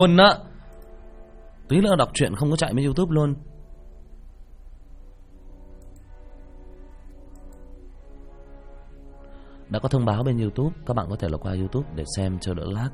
luôn á. Tí nữa đọc truyện không có chạy với YouTube luôn. Đã có thông báo bên YouTube, các bạn có thể là qua YouTube để xem cho đỡ lag.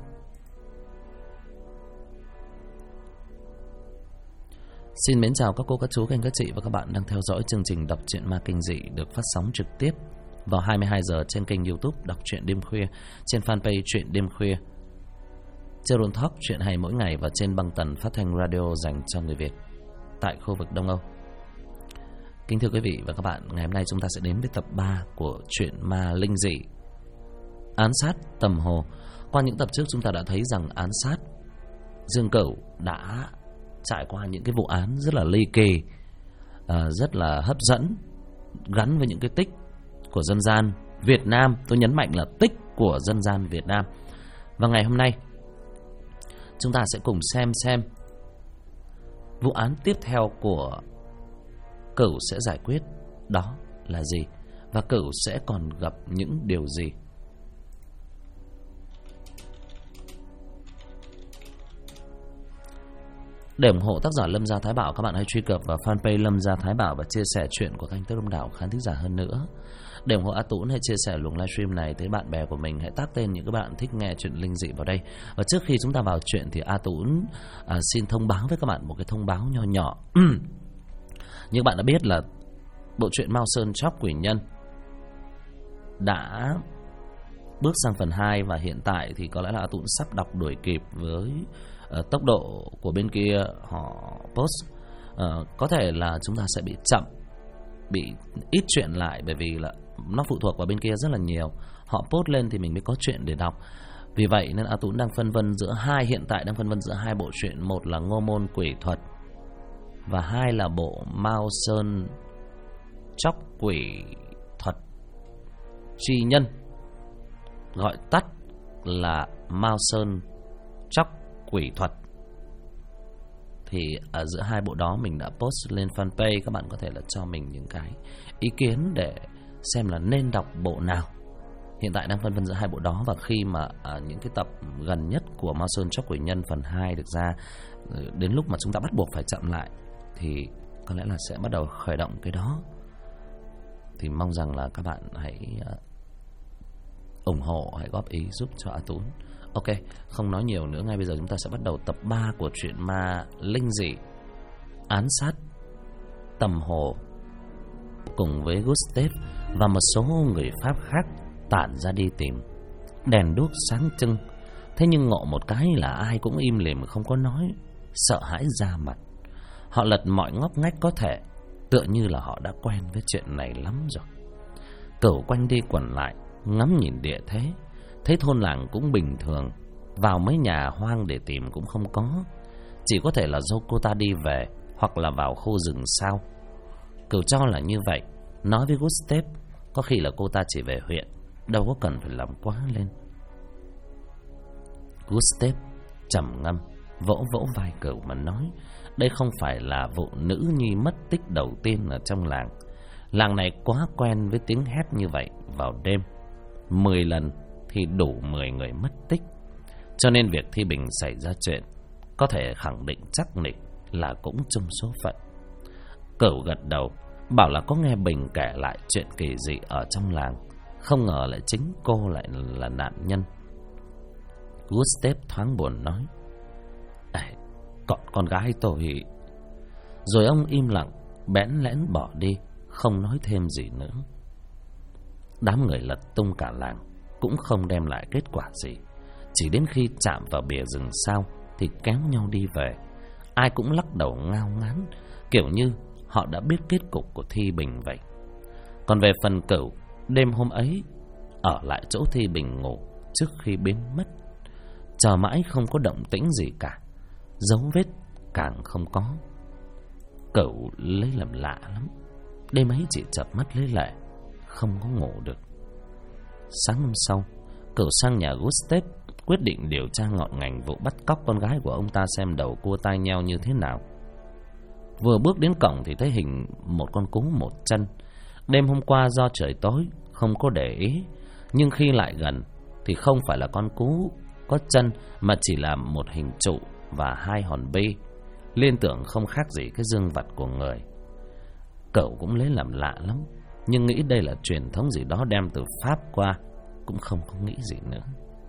Xin mến chào các cô, các chú, các anh, các chị và các bạn đang theo dõi chương trình đọc truyện ma kinh dị được phát sóng trực tiếp vào 22 giờ trên kênh YouTube Đọc truyện đêm khuya, trên fanpage Truyện đêm khuya, trên Roll Talk truyện hay mỗi ngày và trên băng tần phát thanh radio dành cho người Việt tại khu vực Đông Âu. Kính thưa quý vị và các bạn, ngày hôm nay chúng ta sẽ đến với tập 3 của truyện ma linh dị Án sát Tầm Hồ. Qua những tập trước chúng ta đã thấy rằng án sát Dương Cửu đã trải qua những cái vụ án rất là ly kỳ, rất là hấp dẫn, gắn với những cái tích của dân gian Việt Nam. Tôi nhấn mạnh là tích của dân gian Việt Nam. Và ngày hôm nay chúng ta sẽ cùng xem vụ án tiếp theo của Cửu sẽ giải quyết đó là gì, và Cửu sẽ còn gặp những điều gì. Để ủng hộ tác giả Lâm Gia Thái Bảo, các bạn hãy truy cập vào fanpage Lâm Gia Thái Bảo và chia sẻ chuyện của kênh tới đông đảo khán thính giả hơn nữa. Để ủng hộ A Tũng, hãy chia sẻ luồng livestream này tới bạn bè của mình, hãy tag tên những các bạn thích nghe chuyện linh dị vào đây. Và trước khi chúng ta vào chuyện thì A Tũng xin thông báo với các bạn một cái thông báo nho nhỏ. Như bạn đã biết là bộ truyện Mao Sơn Chóc Quỷ Nhân đã bước sang phần 2, và hiện tại thì có lẽ là A Tũng sắp đọc đuổi kịp với tốc độ của bên kia họ post. Có thể là chúng ta sẽ bị chậm, bị ít chuyện lại, bởi vì là nó phụ thuộc vào bên kia rất là nhiều. Họ post lên thì mình mới có chuyện để đọc. Vì vậy nên A Tũng đang phân vân giữa hiện tại đang phân vân giữa hai bộ truyện. Một là Ngô Môn Quỷ Thuật và hai là bộ Mao Sơn Chóc Quỷ Thuật Chi Nhân, gọi tắt là Mao Sơn Chóc Quỷ Thuật. Thì ở giữa hai bộ đó mình đã post lên fanpage, các bạn có thể là cho mình những cái ý kiến để xem là nên đọc bộ nào. Hiện tại đang phân vân giữa hai bộ đó, và khi mà những cái tập gần nhất của Mao Sơn Chóc Quỷ Nhân phần 2 được ra, đến lúc mà chúng ta bắt buộc phải chậm lại thì có lẽ là sẽ bắt đầu khởi động cái đó. Thì mong rằng là các bạn hãy ủng hộ, hãy góp ý giúp cho A Tún. Ok, không nói nhiều nữa, ngay bây giờ chúng ta sẽ bắt đầu tập 3 của truyện ma linh dị Án sát Tầm Hồ, cùng với Gustav và một số người Pháp khác tản ra đi tìm. Đèn đuốc sáng trưng, thế nhưng ngộ một cái là ai cũng im lìm không có nói, sợ hãi ra mặt. Họ lật mọi ngóc ngách có thể, tựa như là họ đã quen với chuyện này lắm rồi. Cửu quanh đi quẩn lại, ngắm nhìn địa thế, thấy thôn làng cũng bình thường, vào mấy nhà hoang để tìm cũng không có. Chỉ có thể là do cô ta đi về, hoặc là vào khu rừng sao. Cửu cho là như vậy, nói với Gustav có khi là cô ta chỉ về huyện, đâu có cần phải làm quá lên. Gustav trầm ngâm, vỗ vỗ vai Cửu mà nói, đây không phải là vụ nữ nhi mất tích đầu tiên ở trong làng. Làng này quá quen với tiếng hét như vậy vào đêm, 10 lần thì đủ 10 người mất tích. Cho nên việc Thi Bình xảy ra chuyện có thể khẳng định chắc nịch là cũng chung số phận. Cửu gật đầu, bảo là có nghe Bình kể lại chuyện kỳ dị ở trong làng, không ngờ lại chính cô lại là nạn nhân. Gustav thoáng buồn nói, con gái tôi. Rồi ông im lặng, bẽn lẽn bỏ đi, không nói thêm gì nữa. Đám người lật tung cả làng cũng không đem lại kết quả gì. Chỉ đến khi chạm vào bìa rừng sao thì kéo nhau đi về. Ai cũng lắc đầu ngao ngán, kiểu như họ đã biết kết cục của Thi Bình vậy. Còn về phần Cửu, đêm hôm ấy ở lại chỗ Thi Bình ngủ trước khi biến mất. Chờ mãi không có động tĩnh gì cả, dấu vết càng không có. Cửu lấy làm lạ lắm, đêm ấy chỉ chợp mắt lấy lệ, không có ngủ được. Sáng hôm sau, Cửu sang nhà Gustav, quyết định điều tra ngọn ngành vụ bắt cóc con gái của ông ta, xem đầu cua tai nheo như thế nào. Vừa bước đến cổng thì thấy hình một con cú một chân. Đêm hôm qua do trời tối không có để ý, nhưng khi lại gần thì không phải là con cú có chân, mà chỉ là một hình trụ và 2 hòn bi, liên tưởng không khác gì cái dương vật của người. Cậu cũng lấy làm lạ lắm, nhưng nghĩ đây là truyền thống gì đó đem từ Pháp qua, cũng không có nghĩ gì nữa.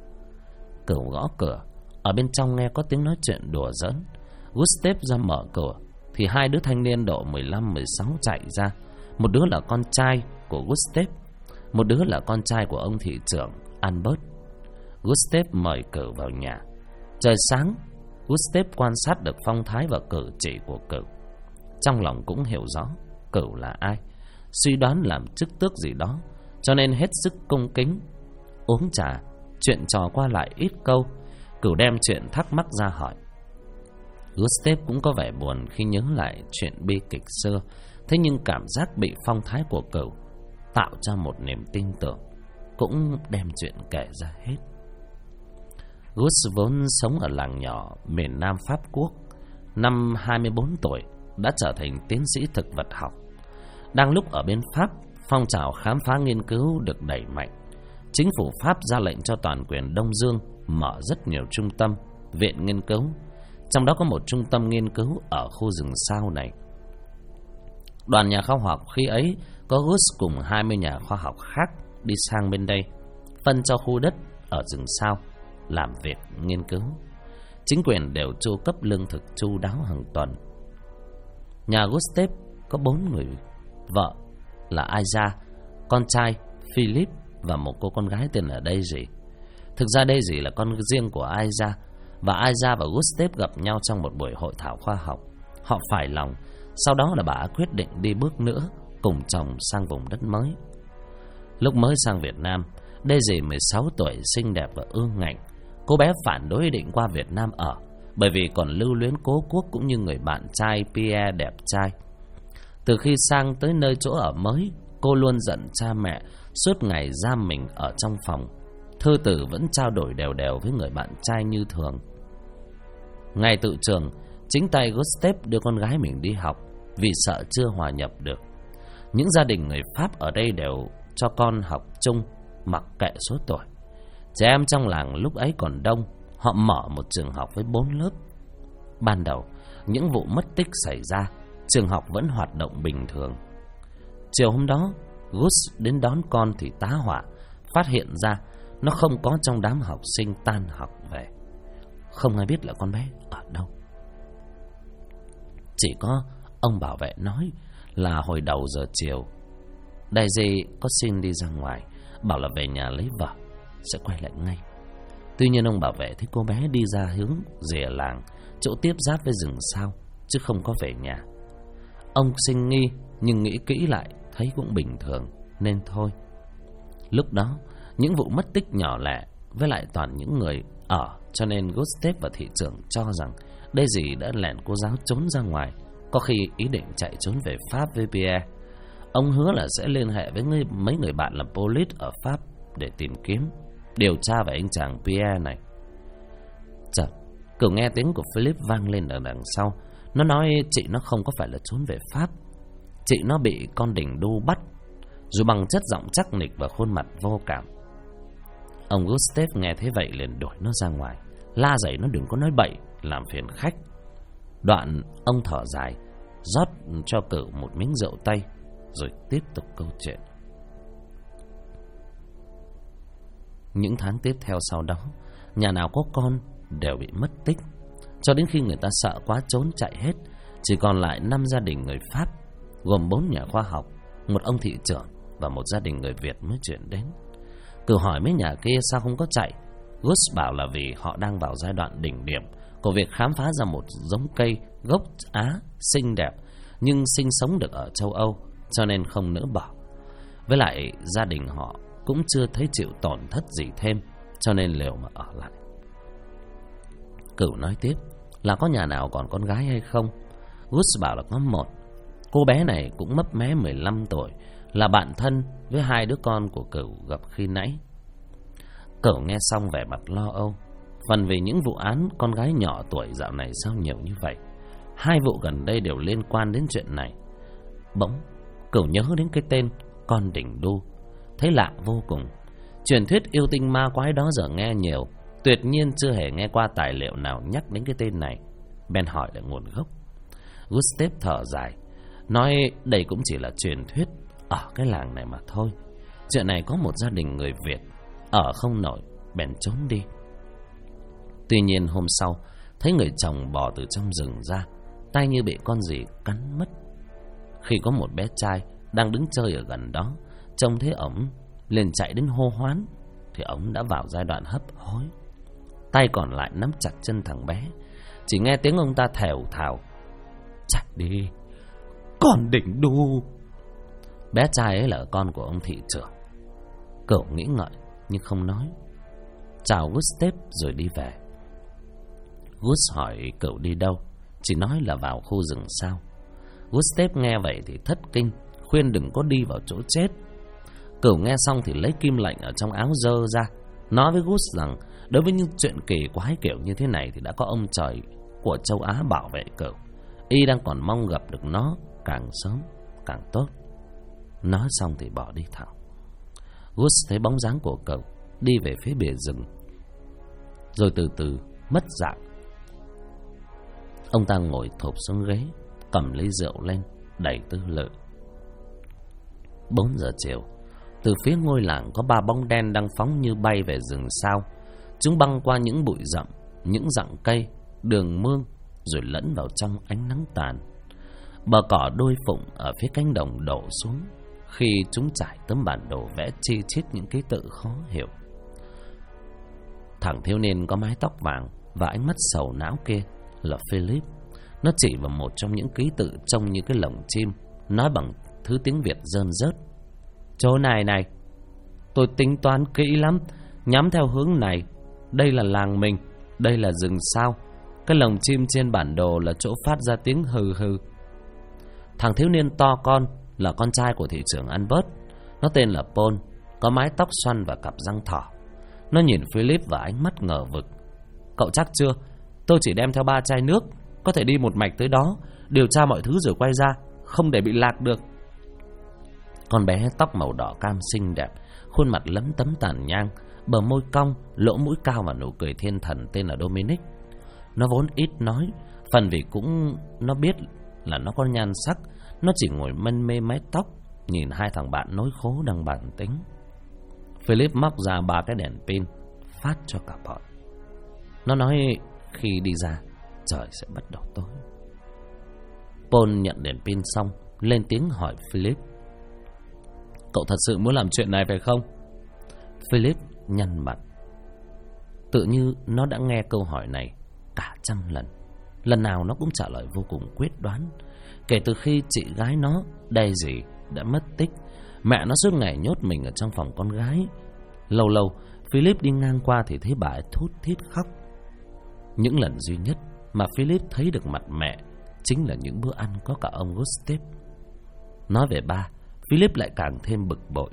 Cậu gõ cửa, ở bên trong nghe có tiếng nói chuyện đùa giỡn. Gustave ra mở cửa thì 2 đứa thanh niên độ 15-16 chạy ra. Một đứa là con trai của Gustave, một đứa là con trai của ông thị trưởng Albert. Gustave mời Cửu vào nhà. Trời sáng, Gustave quan sát được phong thái và cử chỉ của Cửu. Trong lòng cũng hiểu rõ Cửu là ai, suy đoán làm chức tước gì đó, cho nên hết sức cung kính. Uống trà, chuyện trò qua lại ít câu, Cửu đem chuyện thắc mắc ra hỏi. Gustave cũng có vẻ buồn khi nhớ lại chuyện bi kịch xưa, thế nhưng cảm giác bị phong thái của Cửu tạo cho một niềm tin tưởng, cũng đem chuyện kể ra hết. Gus vốn sống ở làng nhỏ miền Nam Pháp Quốc. Năm 24 tuổi đã trở thành tiến sĩ thực vật học. Đang lúc ở bên Pháp, phong trào khám phá nghiên cứu được đẩy mạnh. Chính phủ Pháp ra lệnh cho toàn quyền Đông Dương mở rất nhiều trung tâm, viện nghiên cứu. Trong đó có một trung tâm nghiên cứu ở khu rừng sao này. Đoàn nhà khoa học khi ấy có Gus cùng 20 nhà khoa học khác đi sang bên đây, phân cho khu đất ở rừng sao làm việc nghiên cứu. Chính quyền đều chu cấp lương thực chu đáo hàng tuần. Nhà Gustave có 4 người vợ là Aiza, con trai Philip và một cô con gái tên là Daisy. Thực ra Daisy là con riêng của Aiza, và Aiza và Gustave gặp nhau trong một buổi hội thảo khoa học. Họ phải lòng. Sau đó là bà quyết định đi bước nữa cùng chồng sang vùng đất mới. Lúc mới sang Việt Nam, Daisy 16 tuổi, xinh đẹp và ương ngạnh. Cô bé phản đối ý định qua Việt Nam ở, bởi vì còn lưu luyến cố quốc cũng như người bạn trai Pierre đẹp trai. Từ khi sang tới nơi chỗ ở mới, cô luôn giận cha mẹ, suốt ngày giam mình ở trong phòng. Thư tử vẫn trao đổi đều đều với người bạn trai như thường. Ngày tự trường, chính tay Gustave đưa con gái mình đi học, vì sợ chưa hòa nhập được. Những gia đình người Pháp ở đây đều cho con học chung, mặc kệ số tuổi. Trẻ em trong làng lúc ấy còn đông, họ mở một trường học với 4 lớp. Ban đầu, những vụ mất tích xảy ra, trường học vẫn hoạt động bình thường. Chiều hôm đó, Gus đến đón con thì tá hỏa, phát hiện ra nó không có trong đám học sinh tan học về. Không ai biết là con bé ở đâu. Chỉ có ông bảo vệ nói là hồi đầu giờ chiều, Daisy có xin đi ra ngoài, bảo là về nhà lấy vợ, sẽ quay lại ngay. Tuy nhiên ông bảo vệ thấy cô bé đi ra hướng rìa làng, chỗ tiếp giáp với rừng sao, chứ không có về nhà. Ông sinh nghi, nhưng nghĩ kỹ lại thấy cũng bình thường, nên thôi. Lúc đó, những vụ mất tích nhỏ lẻ với lại toàn những người ở, cho nên Gustave và thị trưởng cho rằng Daisy đã lẻn cô giáo trốn ra ngoài, có khi ý định chạy trốn về Pháp với Pierre. Ông hứa là sẽ liên hệ với mấy người bạn làm police ở Pháp để tìm kiếm, điều tra về anh chàng Pierre này. Chợt, Cửu nghe tiếng của Philip vang lên ở đằng sau. Nó nói chị nó không có phải là trốn về Pháp, chị nó bị con đình đu bắt, rồi bằng chất giọng chắc nịch và khuôn mặt vô cảm. Ông Gustave nghe thế vậy liền đuổi nó ra ngoài, la dạy nó đừng có nói bậy, làm phiền khách. Đoạn ông thở dài, rót cho Cửu một miếng rượu tây, rồi tiếp tục câu chuyện. Những tháng tiếp theo sau đó, nhà nào có con đều bị mất tích, cho đến khi người ta sợ quá trốn chạy hết. Chỉ còn lại 5 gia đình người Pháp, gồm 4 nhà khoa học, một ông thị trưởng và một gia đình người Việt mới chuyển đến. Cửu hỏi mấy nhà kia sao không có chạy. Gus bảo là vì họ đang vào giai đoạn đỉnh điểm của việc khám phá ra một giống cây gốc Á xinh đẹp nhưng sinh sống được ở châu Âu, cho nên không nỡ bỏ. Với lại gia đình họ cũng chưa thấy chịu tổn thất gì thêm, cho nên liều mà ở lại. Cửu nói tiếp là có nhà nào còn con gái hay không. Gus bảo là có một. Cô bé này cũng mấp mé 15 tuổi, là bạn thân với 2 đứa con của Cửu gặp khi nãy. Cửu nghe xong vẻ mặt lo âu, phần vì những vụ án con gái nhỏ tuổi dạo này sao nhiều như vậy. 2 vụ gần đây đều liên quan đến chuyện này. Bỗng Cửu nhớ đến cái tên con đỉnh đu, thấy lạ vô cùng. Truyền thuyết yêu tinh ma quái đó giờ nghe nhiều, tuyệt nhiên chưa hề nghe qua tài liệu nào nhắc đến cái tên này. Ben hỏi lại nguồn gốc. Gustav thở dài, nói đây cũng chỉ là truyền thuyết ở cái làng này mà thôi. Chuyện này có một gia đình người Việt ở không nổi, bèn trốn đi. Tuy nhiên hôm sau, thấy người chồng bò từ trong rừng ra, tay như bị con gì cắn mất. Khi có một bé trai đang đứng chơi ở gần đó, trông thấy ổng liền chạy đến hô hoán, thì ổng đã vào giai đoạn hấp hối. Tay còn lại nắm chặt chân thằng bé. Chỉ nghe tiếng ông ta thều thào: chạy đi, con đỉnh đu. Bé trai ấy là con của ông thị trưởng. Cậu nghĩ ngợi nhưng không nói, chào Gustav rồi đi về. Gus hỏi cậu đi đâu, chỉ nói là vào khu rừng sao. Gustav nghe vậy thì thất kinh, khuyên đừng có đi vào chỗ chết. Cậu nghe xong thì lấy kim lệnh ở trong áo dơ ra, nói với Gus rằng đối với những chuyện kỳ quái kiểu như thế này thì đã có ông trời của châu Á bảo vệ cậu. Y đang còn mong gặp được nó càng sớm càng tốt. Nói xong thì bỏ đi thẳng. Gus thấy bóng dáng của cậu đi về phía bìa rừng, rồi từ từ mất dạng. Ông ta ngồi thụp xuống ghế, cầm lấy rượu lên, đầy tư lự. 4 giờ chiều, từ phía ngôi làng có 3 bóng đen đang phóng như bay về rừng sao. Chúng băng qua những bụi rậm, những rặng cây, đường mương, rồi lẫn vào trong ánh nắng tàn. Bờ cỏ đôi phụng ở phía cánh đồng đổ xuống khi chúng trải tấm bản đồ vẽ chi chít những ký tự khó hiểu. Thằng thiếu niên có mái tóc vàng và ánh mắt sầu não kia là Philip. Nó chỉ vào một trong những ký tự trông như cái lồng chim, nói bằng thứ tiếng Việt rơn rớt: chỗ này này, tôi tính toán kỹ lắm, nhắm theo hướng này. Đây là làng mình, đây là rừng sao. Cái lồng chim trên bản đồ là chỗ phát ra tiếng hừ hừ. Thằng thiếu niên to con là con trai của thị trưởng Albert. Nó tên là Paul, có mái tóc xoăn và cặp răng thỏ. Nó nhìn Philip và ánh mắt ngờ vực: cậu chắc chưa? Tôi chỉ đem theo 3 chai nước, có thể đi một mạch tới đó, điều tra mọi thứ rồi quay ra, không để bị lạc được. Con bé tóc màu đỏ cam xinh đẹp, khuôn mặt lấm tấm tàn nhang, bờ môi cong, lỗ mũi cao và nụ cười thiên thần, tên là Dominic. Nó vốn ít nói, phần vì cũng nó biết là nó có nhan sắc. Nó chỉ ngồi mân mê mái tóc, nhìn hai thằng bạn nối khố đang bàn tính. Philip móc ra 3 cái đèn pin, phát cho cả bọn. Nó nói khi đi ra, trời sẽ bắt đầu tối. Paul nhận đèn pin xong, lên tiếng hỏi Philip: cậu thật sự muốn làm chuyện này phải không? Philip nhăn mặt. Tự như nó đã nghe câu hỏi này cả trăm lần. Lần nào nó cũng trả lời vô cùng quyết đoán. Kể từ khi chị gái nó, Daisy, đã mất tích, mẹ nó suốt ngày nhốt mình ở trong phòng con gái. Lâu lâu Philip đi ngang qua thì thấy bà ấy thút thít khóc. Những lần duy nhất mà Philip thấy được mặt mẹ chính là những bữa ăn có cả ông Gustav. Nói về ba, Philip lại càng thêm bực bội.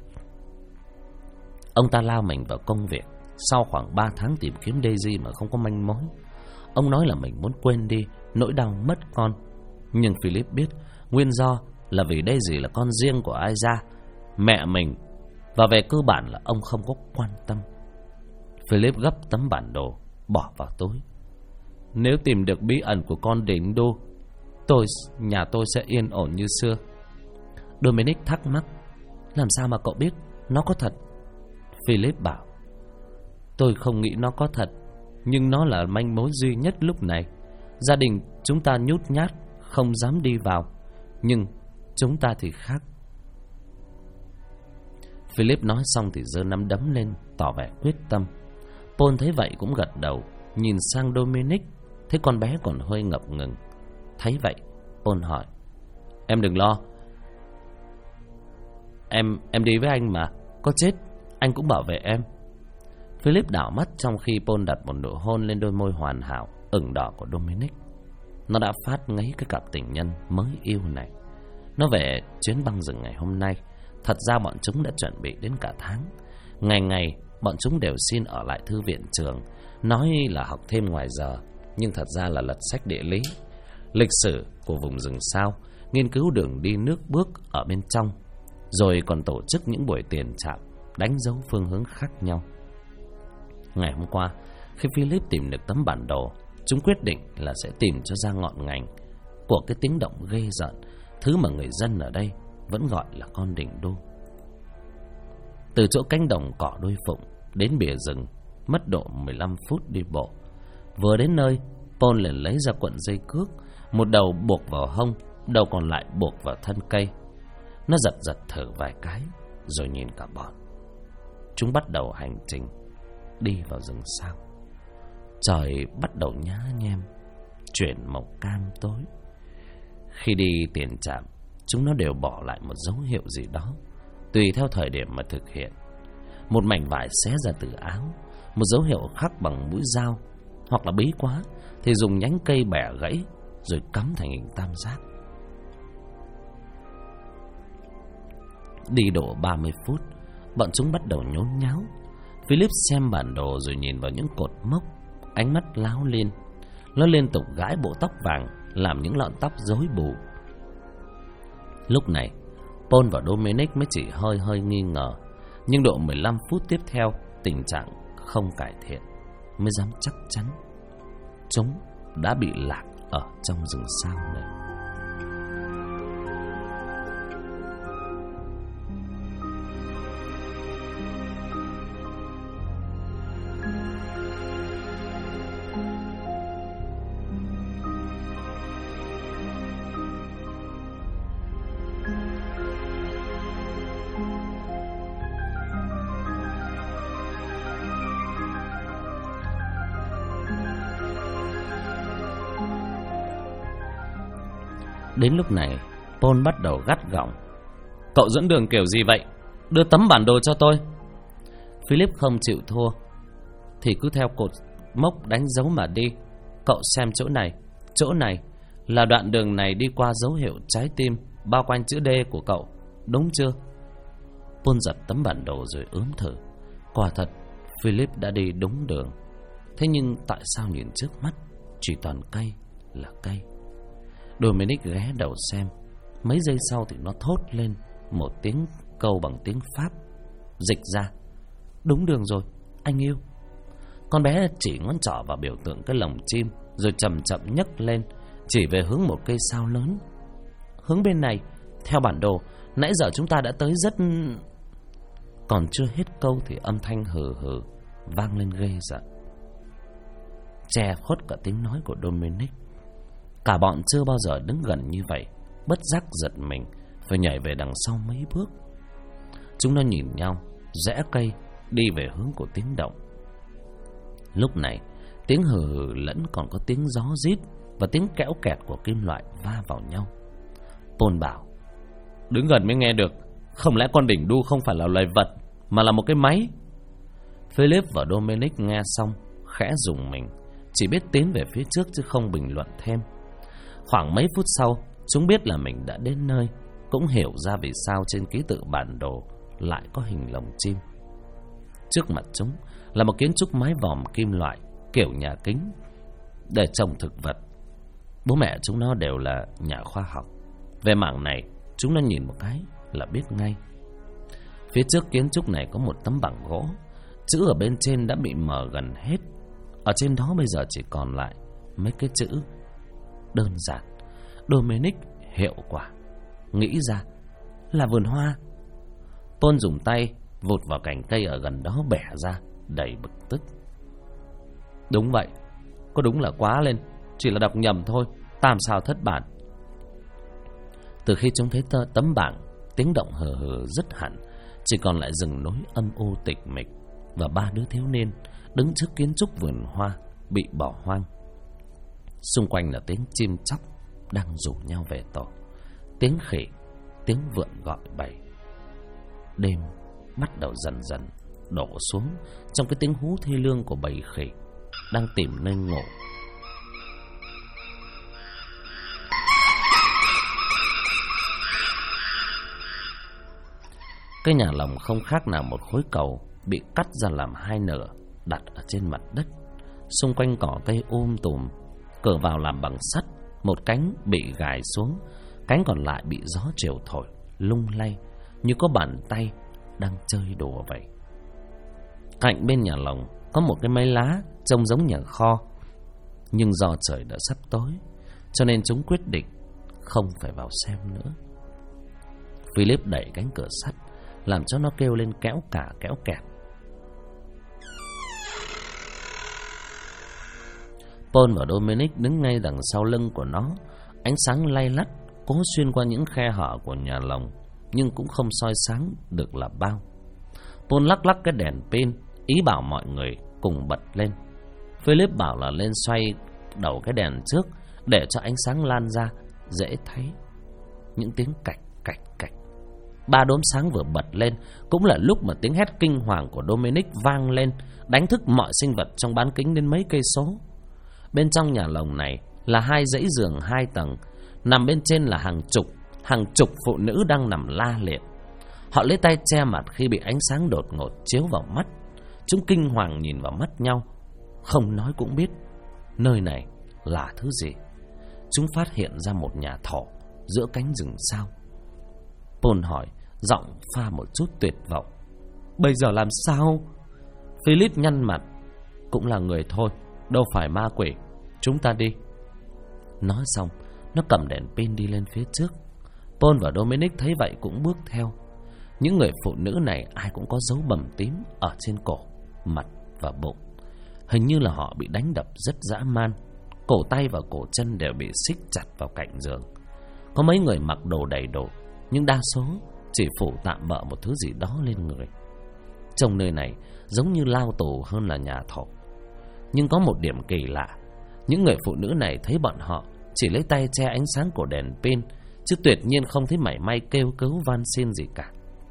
Ông ta lao mình vào công việc. Sau khoảng 3 tháng tìm kiếm Daisy mà không có manh mối, ông nói là mình muốn quên đi nỗi đau mất con. Nhưng Philip biết nguyên do là vì Daisy là con riêng của Aiza, mẹ mình, và về cơ bản là ông không có quan tâm. Philip gấp tấm bản đồ, bỏ vào túi. Nếu tìm được bí ẩn của con đỉnh đô, nhà tôi sẽ yên ổn như xưa. Dominic thắc mắc: làm sao mà cậu biết nó có thật? Philip bảo: tôi không nghĩ nó có thật, nhưng nó là manh mối duy nhất lúc này. Gia đình chúng ta nhút nhát, không dám đi vào, nhưng chúng ta thì khác. Philip nói xong thì giơ nắm đấm lên, tỏ vẻ quyết tâm. Paul thấy vậy cũng gật đầu, nhìn sang Dominic, thấy con bé còn hơi ngập ngừng. Thấy vậy, Paul hỏi: em đừng lo, em đi với anh mà, có chết anh cũng bảo vệ em. Philip đảo mắt trong khi Paul đặt một nụ hôn lên đôi môi hoàn hảo ửng đỏ của Dominic. Nó đã phát ngấy cái cặp tình nhân mới yêu này. Nó về chuyến băng rừng ngày hôm nay. Thật ra bọn chúng đã chuẩn bị đến cả tháng. Ngày ngày bọn chúng đều xin ở lại thư viện trường, nói là học thêm ngoài giờ, nhưng thật ra là lật sách địa lý, lịch sử của vùng rừng sao, nghiên cứu đường đi nước bước ở bên trong, rồi còn tổ chức những buổi tiền trạm đánh dấu phương hướng khác nhau. Ngày hôm qua, Khi Philip tìm được tấm bản đồ, chúng quyết định là sẽ tìm cho ra ngọn ngành của cái tiếng động ghê rợn, thứ mà người dân ở đây vẫn gọi là con đỉnh đu. Từ chỗ cánh đồng cỏ đuôi phụng đến bìa rừng mất độ 15 phút đi bộ. Vừa đến nơi, Paul liền lấy ra cuộn dây cước, một đầu buộc vào hông, đầu còn lại buộc vào thân cây. Nó giật giật thở vài cái, rồi nhìn cả bọn. Chúng bắt đầu hành trình đi vào rừng sao. Trời bắt đầu nhá nhem, chuyển màu cam tối. Khi đi tiền trạm, chúng nó đều bỏ lại một dấu hiệu gì đó, tùy theo thời điểm mà thực hiện. Một mảnh vải xé ra từ áo, một dấu hiệu khắc bằng mũi dao, hoặc là bí quá thì dùng nhánh cây bẻ gãy rồi cắm thành hình tam giác. Đi độ 30 phút, bọn chúng bắt đầu nhốn nháo. Philip xem bản đồ rồi nhìn vào những cột mốc, ánh mắt láo liên. Nó liên tục gãi bộ tóc vàng, làm những lọn tóc rối bù. Lúc này, Paul và Dominic mới chỉ hơi hơi nghi ngờ, nhưng độ 15 phút tiếp theo, tình trạng không cải thiện, mới dám chắc chắn chúng đã bị lạc ở trong rừng sao này. Đến lúc này, Paul bắt đầu gắt gỏng. Cậu dẫn đường kiểu gì vậy? Đưa tấm bản đồ cho tôi. Philip không chịu thua. Thì cứ theo cột mốc đánh dấu mà đi. Cậu xem chỗ này là đoạn đường này đi qua dấu hiệu trái tim bao quanh chữ D của cậu, đúng chưa? Paul giật tấm bản đồ rồi ướm thử. Quả thật, Philip đã đi đúng đường. Thế nhưng tại sao nhìn trước mắt chỉ toàn cây là cây? Dominic ghé đầu xem. Mấy giây sau thì nó thốt lên một tiếng câu bằng tiếng Pháp. Dịch ra. Đúng đường rồi, anh yêu. Con bé chỉ ngón trỏ vào biểu tượng cái lồng chim, rồi chậm chậm nhấc lên, chỉ về hướng một cây sao lớn. Hướng bên này, theo bản đồ, nãy giờ chúng ta đã tới rất... Còn chưa hết câu thì âm thanh hừ hừ vang lên ghê giận, che khuất cả tiếng nói của Dominic. Cả bọn chưa bao giờ đứng gần như vậy, bất giác giật mình, phải nhảy về đằng sau mấy bước. Chúng nó nhìn nhau, rẽ cây, đi về hướng của tiếng động. Lúc này, tiếng hừ hừ lẫn còn có tiếng gió rít và tiếng kẽo kẹt của kim loại va vào nhau. Paul bảo, đứng gần mới nghe được. Không lẽ con đỉnh đu không phải là loài vật, mà là một cái máy? Philip và Dominic nghe xong, khẽ rùng mình, chỉ biết tiến về phía trước chứ không bình luận thêm. Khoảng mấy phút sau, chúng biết là mình đã đến nơi, cũng hiểu ra vì sao trên ký tự bản đồ lại có hình lồng chim. Trước mặt chúng là một kiến trúc mái vòm kim loại kiểu nhà kính để trồng thực vật. Bố mẹ chúng nó đều là nhà khoa học. Về mảng này, chúng nó nhìn một cái là biết ngay. Phía trước kiến trúc này có một tấm bảng gỗ, chữ ở bên trên đã bị mờ gần hết. Ở trên đó bây giờ chỉ còn lại mấy cái chữ đơn giản. Dominic hiệu quả nghĩ ra là vườn hoa. Paul dùng tay vụt vào cành cây ở gần đó bẻ ra, đầy bực tức. Đúng vậy, có đúng là quá lên, chỉ là đọc nhầm thôi, tam sao thất bản. Từ khi chúng thấy tấm bảng, tiếng động hờ hờ dứt hẳn, chỉ còn lại rừng núi âm u tịch mịch và ba đứa thiếu niên đứng trước kiến trúc vườn hoa bị bỏ hoang. Xung quanh là tiếng chim chóc đang rủ nhau về tổ, tiếng khỉ, tiếng vượn gọi bầy. Đêm bắt đầu dần dần đổ xuống trong cái tiếng hú thê lương của bầy khỉ đang tìm nơi ngủ. Cái nhà lồng không khác nào một khối cầu bị cắt ra làm hai nửa, đặt ở trên mặt đất. Xung quanh cỏ cây tùm, cửa vào làm bằng sắt, một cánh bị gài xuống, cánh còn lại bị gió chiều thổi lung lay như có bàn tay đang chơi đùa vậy. Cạnh bên nhà lồng có một cái mái lá trông giống nhà kho. Nhưng do trời đã sắp tối, cho nên chúng quyết định không phải vào xem nữa. Philip đẩy cánh cửa sắt, làm cho nó kêu lên kéo cả kéo kẹt. Paul và Dominic đứng ngay đằng sau lưng của nó. Ánh sáng lay lắt cố xuyên qua những khe hở của nhà lồng, nhưng cũng không soi sáng được là bao. Paul lắc lắc cái đèn pin, ý bảo mọi người cùng bật lên. Philip bảo là lên xoay đầu cái đèn trước để cho ánh sáng lan ra dễ thấy. Những tiếng cạch cạch cạch. 3 đốm sáng vừa bật lên cũng là lúc mà tiếng hét kinh hoàng của Dominic vang lên, đánh thức mọi sinh vật trong bán kính đến mấy cây số. Bên trong nhà lồng này là 2 dãy giường 2 tầng, nằm bên trên là hàng chục phụ nữ đang nằm la liệt. Họ lấy tay che mặt khi bị ánh sáng đột ngột chiếu vào mắt. Chúng kinh hoàng nhìn vào mắt nhau, không nói cũng biết nơi này là thứ gì. Chúng phát hiện ra một nhà thỏ giữa cánh rừng sao. Paul hỏi, giọng pha một chút tuyệt vọng. Bây giờ làm sao? Philip nhăn mặt. Cũng là người thôi, đâu phải ma quỷ. Chúng ta đi. Nói xong, nó cầm đèn pin đi lên phía trước. Paul và Dominic thấy vậy cũng bước theo. Những người phụ nữ này ai cũng có dấu bầm tím ở trên cổ, mặt và bụng. Hình như là họ bị đánh đập rất dã man. Cổ tay và cổ chân đều bị xích chặt vào cạnh giường. Có mấy người mặc đồ đầy đủ, nhưng đa số chỉ phủ tạm bợ một thứ gì đó lên người. Trong nơi này giống như lao tù hơn là nhà thổ. Nhưng có một điểm kỳ lạ. Những người phụ nữ này thấy bọn họ chỉ lấy tay che ánh sáng của đèn pin, chứ tuyệt nhiên không thấy mảy may kêu cứu van xin gì cả.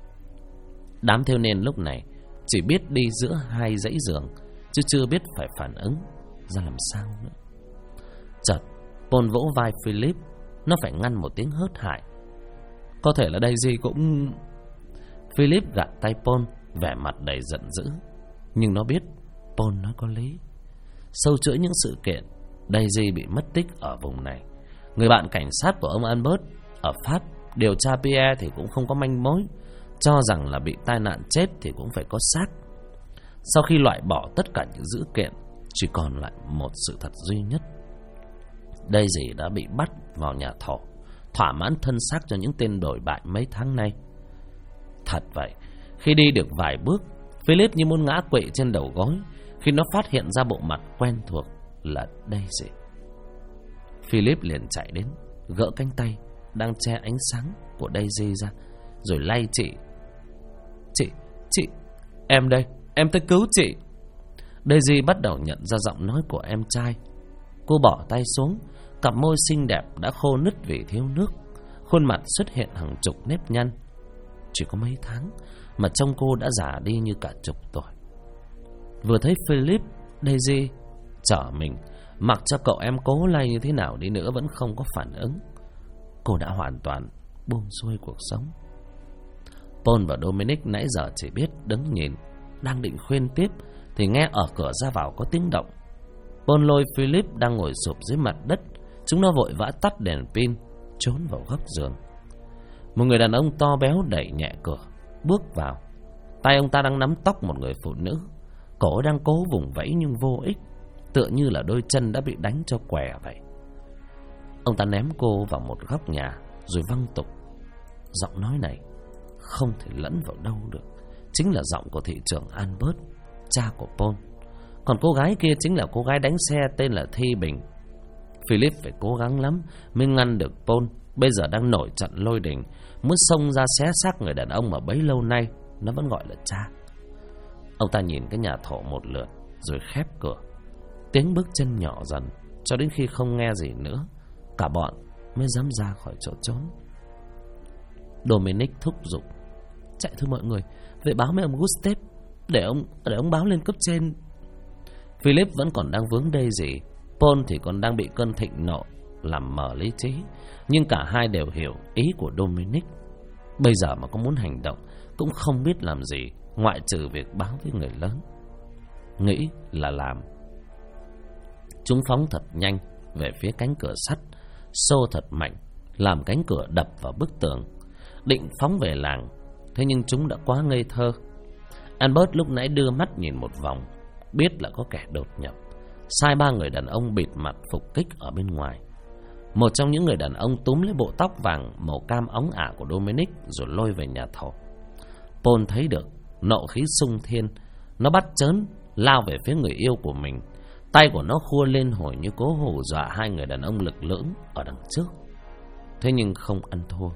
Đám thêu nên lúc này chỉ biết đi giữa 2 dãy giường, chứ chưa biết phải phản ứng ra làm sao nữa. Chợt Paul vỗ vai Philip. Nó phải ngăn một tiếng hớt hải. Có thể là Daisy cũng... Philip gạt tay Paul, vẻ mặt đầy giận dữ. Nhưng nó biết Paul nói có lý. Sâu chuỗi những sự kiện, Daisy bị mất tích ở vùng này. Người bạn cảnh sát của ông Albert ở Pháp điều tra Pierre thì cũng không có manh mối. Cho rằng là bị tai nạn chết thì cũng phải có xác. Sau khi loại bỏ tất cả những dữ kiện, chỉ còn lại một sự thật duy nhất. Daisy đã bị bắt vào nhà thổ, thỏa mãn thân xác cho những tên đổi bại mấy tháng nay. Thật vậy, khi đi được vài bước, Philip như muốn ngã quỵ trên đầu gối khi nó phát hiện ra bộ mặt quen thuộc là Daisy. Philip liền chạy đến, gỡ cánh tay đang che ánh sáng của Daisy ra, rồi lay chị. Chị, em đây, em tới cứu chị. Daisy bắt đầu nhận ra giọng nói của em trai. Cô bỏ tay xuống, cặp môi xinh đẹp đã khô nứt vì thiếu nước, khuôn mặt xuất hiện hàng chục nếp nhăn. Chỉ có mấy tháng mà trông cô đã già đi như cả chục tuổi. Vừa thấy Philip, Daisy trở mình, mặc cho cậu em cố lay như thế nào đi nữa vẫn không có phản ứng. Cô đã hoàn toàn buông xuôi cuộc sống. Paul và Dominic nãy giờ chỉ biết đứng nhìn, đang định khuyên tiếp thì nghe ở cửa ra vào có tiếng động. Paul lôi Philip đang ngồi sụp dưới mặt đất. Chúng nó vội vã tắt đèn pin, trốn vào góc giường. Một người đàn ông to béo đẩy nhẹ cửa, bước vào. Tay ông ta đang nắm tóc một người phụ nữ. Cổ đang cố vùng vẫy nhưng vô ích, tựa như là đôi chân đã bị đánh cho què vậy. Ông ta ném cô vào một góc nhà rồi văng tục. Giọng nói này không thể lẫn vào đâu được, chính là giọng của thị trưởng Albert, cha của Paul. Còn cô gái kia chính là cô gái đánh xe tên là Thi Bình. Philip phải cố gắng lắm mới ngăn được Paul, bây giờ đang nổi trận lôi đình, muốn xông ra xé xác người đàn ông mà bấy lâu nay nó vẫn gọi là cha. Ông ta nhìn cái nhà thổ một lượt rồi khép cửa. Tiếng bước chân nhỏ dần, cho đến khi không nghe gì nữa, cả bọn mới dám ra khỏi chỗ trốn. Dominic thúc giục: chạy thôi mọi người, về báo với ông Gustave, để ông báo lên cấp trên. Philip vẫn còn đang vướng đây gì, Paul thì còn đang bị cơn thịnh nộ làm mờ lý trí. Nhưng cả hai đều hiểu ý của Dominic. Bây giờ mà có muốn hành động cũng không biết làm gì ngoại trừ việc báo với người lớn. Nghĩ là làm. Chúng phóng thật nhanh về phía cánh cửa sắt, xô thật mạnh, làm cánh cửa đập vào bức tường, định phóng về làng. Thế nhưng chúng đã quá ngây thơ. Albert lúc nãy đưa mắt nhìn một vòng, biết là có kẻ đột nhập, sai 3 người đàn ông bịt mặt phục kích ở bên ngoài. Một trong những người đàn ông túm lấy bộ tóc vàng màu cam óng ả của Dominic rồi lôi về nhà thổ. Paul thấy được, nộ khí xung thiên, nó bắt chớn lao về phía người yêu của mình. Tay của nó khua lên hồi như cố hù dọa 2 người đàn ông lực lưỡng ở đằng trước. Thế nhưng không ăn thua.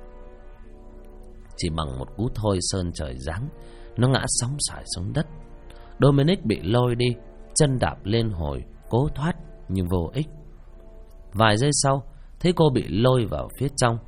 Chỉ bằng một cú thôi sơn trời giáng, nó ngã sóng xoài xuống đất. Dominic bị lôi đi, chân đạp lên hồi cố thoát nhưng vô ích. Vài giây sau, thấy cô bị lôi vào phía trong.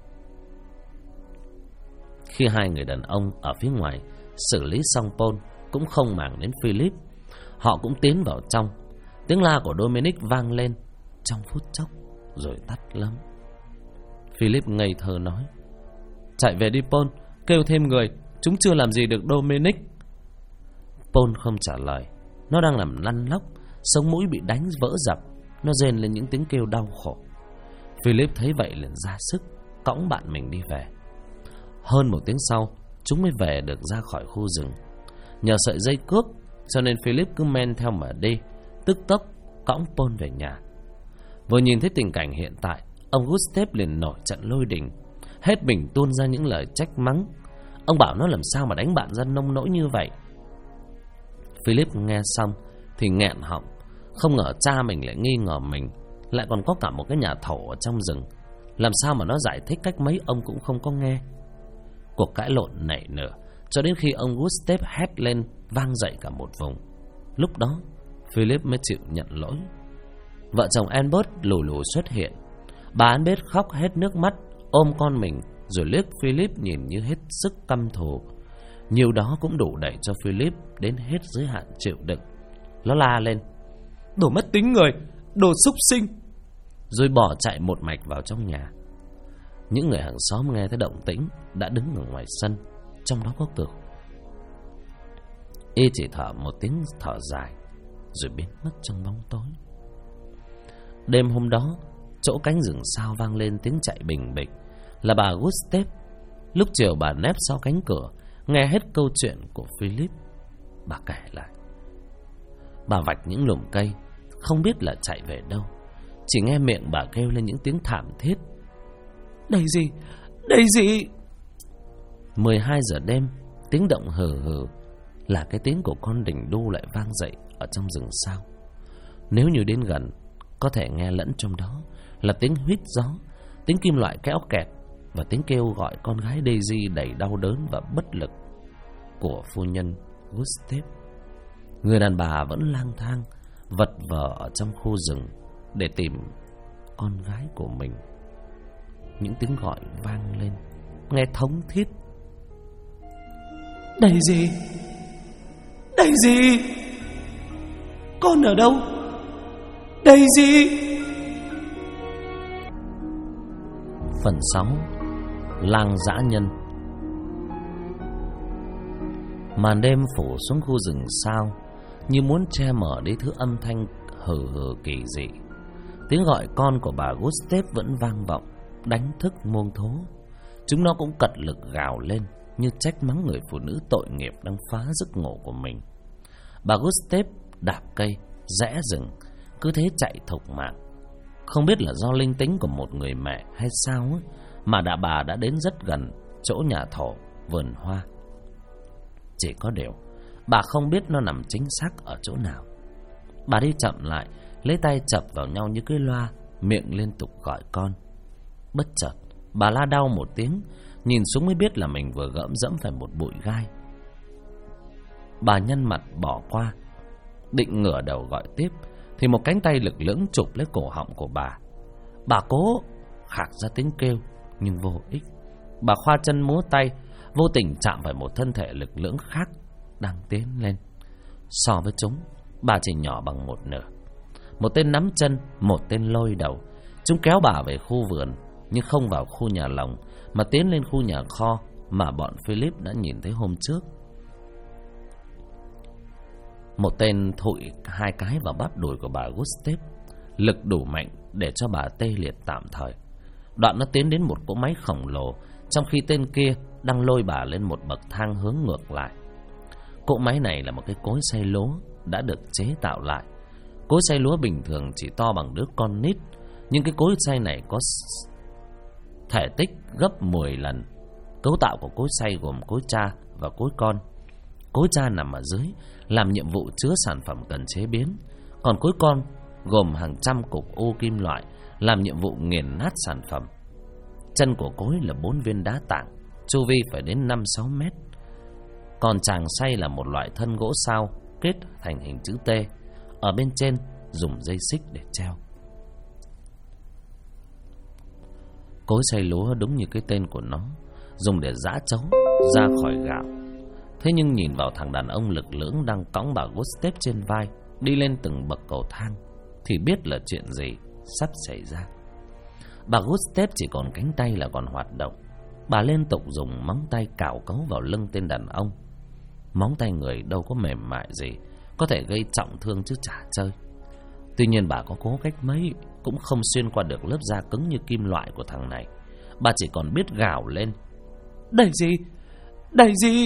Khi 2 người đàn ông ở phía ngoài xử lý xong Paul, cũng không màng đến Philip. Họ cũng tiến vào trong. Tiếng la của Dominic vang lên trong phút chốc rồi tắt lắm. Philip ngây thơ nói: "Chạy về đi Paul, kêu thêm người, chúng chưa làm gì được Dominic." Paul không trả lời. Nó đang nằm lăn lóc, sống mũi bị đánh vỡ dập. Nó rên lên những tiếng kêu đau khổ. Philip thấy vậy liền ra sức cõng bạn mình đi về. Hơn 1 tiếng sau, chúng mới về được ra khỏi khu rừng. Nhờ sợi dây cước cho nên Philip cứ men theo mà đi, tức tốc cõng Paul về nhà. Vừa nhìn thấy tình cảnh hiện tại, ông Gustave liền nổi trận lôi đình, hết mình tuôn ra những lời trách mắng. Ông bảo nó làm sao mà đánh bạn ra nông nỗi như vậy. Philip nghe xong thì nghẹn họng. Không ngờ cha mình lại nghi ngờ mình, lại còn có cả một cái nhà thổ ở trong rừng. Làm sao mà nó giải thích cách mấy ông cũng không có nghe. Cuộc cãi lộn nảy nở cho đến khi ông Gustave hét lên vang dậy cả một vùng. Lúc đó Philip mới chịu nhận lỗi. Vợ chồng Albert lù lù xuất hiện. Bà Albert khóc hết nước mắt, ôm con mình rồi liếc Philip nhìn như hết sức căm thù. Nhiều đó cũng đủ đẩy cho Philip đến hết giới hạn chịu đựng. Nó la lên: "Đồ mất tính người, đồ súc sinh!" rồi bỏ chạy một mạch vào trong nhà. Những người hàng xóm nghe thấy động tĩnh đã đứng ở ngoài sân, trong đó có Cửu. Y chỉ thở một tiếng thở dài rồi biến mất trong bóng tối. Đêm hôm đó, chỗ cánh rừng sau vang lên tiếng chạy bình bịch là bà Gustave. Lúc chiều bà nép sau cánh cửa, nghe hết câu chuyện của Philip. Bà kể lại. Bà vạch những lùm cây, không biết là chạy về đâu. Chỉ nghe miệng bà kêu lên những tiếng thảm thiết: "Đây gì? Đây gì?" 12 giờ đêm, tiếng động hừ hừ là cái tiếng của con đình đu lại vang dậy ở trong rừng sau. Nếu như đến gần, có thể nghe lẫn trong đó là tiếng huýt gió, tiếng kim loại kéo kẹt và tiếng kêu gọi con gái Daisy đầy đau đớn và bất lực của phu nhân Gustave. Người đàn bà vẫn lang thang vật vờ ở trong khu rừng để tìm con gái của mình. Những tiếng gọi vang lên nghe thống thiết: "Đây gì? Đây gì? Con ở đâu? Đây gì?" Phần 6: Lang dã nhân. Màn đêm phủ xuống khu rừng sao như muốn che mở đi thứ âm thanh hừ hừ kỳ dị. Tiếng gọi con của bà Gustave vẫn vang vọng, đánh thức muông thố. Chúng nó cũng cật lực gào lên như trách mắng người phụ nữ tội nghiệp đang phá giấc ngủ của mình. Bà Gustave đạp cây, rẽ rừng, cứ thế chạy thục mạng. Không biết là do linh tính của một người mẹ hay sao ấy, mà bà đã đến rất gần chỗ nhà thổ, vườn hoa. Chỉ có điều bà không biết nó nằm chính xác ở chỗ nào. Bà đi chậm lại, lấy tay chập vào nhau như cái loa, miệng liên tục gọi con. Bất chợt bà la đau một tiếng, nhìn xuống mới biết là mình vừa gẫm dẫm phải một bụi gai. Bà nhăn mặt bỏ qua, định ngửa đầu gọi tiếp thì một cánh tay lực lưỡng chụp lấy cổ họng của bà. Bà cố khạc ra tiếng kêu nhưng vô ích. Bà khoa chân múa tay, vô tình chạm phải một thân thể lực lưỡng khác đang tiến lên. So với chúng, bà chỉ nhỏ bằng một nửa. Một tên nắm chân, một tên lôi đầu. Chúng kéo bà về khu vườn, nhưng không vào khu nhà lồng, mà tiến lên khu nhà kho mà bọn Philip đã nhìn thấy hôm trước. Một tên thụi 2 cái vào bắp đùi của bà Gustave, lực đủ mạnh để cho bà tê liệt tạm thời. Đoạn nó tiến đến một cỗ máy khổng lồ, trong khi tên kia đang lôi bà lên một bậc thang hướng ngược lại. Cỗ máy này là một cái cối xay lố đã được chế tạo lại. Cối xay lúa bình thường chỉ to bằng đứa con nít, nhưng cái cối xay này có thể tích gấp 10 lần. Cấu tạo của cối xay gồm cối cha và cối con. Cối cha nằm ở dưới, làm nhiệm vụ chứa sản phẩm cần chế biến. Còn cối con gồm hàng trăm cục ô kim loại, làm nhiệm vụ nghiền nát sản phẩm. Chân của cối là 4 viên đá tảng, chu vi phải đến 5-6 mét. Còn tràng xay là một loại thân gỗ sao kết thành hình chữ T, ở bên trên dùng dây xích để treo. Cối xay lúa đúng như cái tên của nó, dùng để giã trấu ra khỏi gạo. Thế nhưng nhìn vào thằng đàn ông lực lưỡng đang cõng bà Gustav trên vai đi lên từng bậc cầu thang thì biết là chuyện gì sắp xảy ra. Bà Gustav chỉ còn cánh tay là còn hoạt động. Bà liên tục dùng móng tay cào cấu vào lưng tên đàn ông. Móng tay người đâu có mềm mại gì, có thể gây trọng thương chứ chả chơi. Tuy nhiên bà có cố cách mấy cũng không xuyên qua được lớp da cứng như kim loại của thằng này. Bà chỉ còn biết gào lên: "Đây gì? Đây gì?"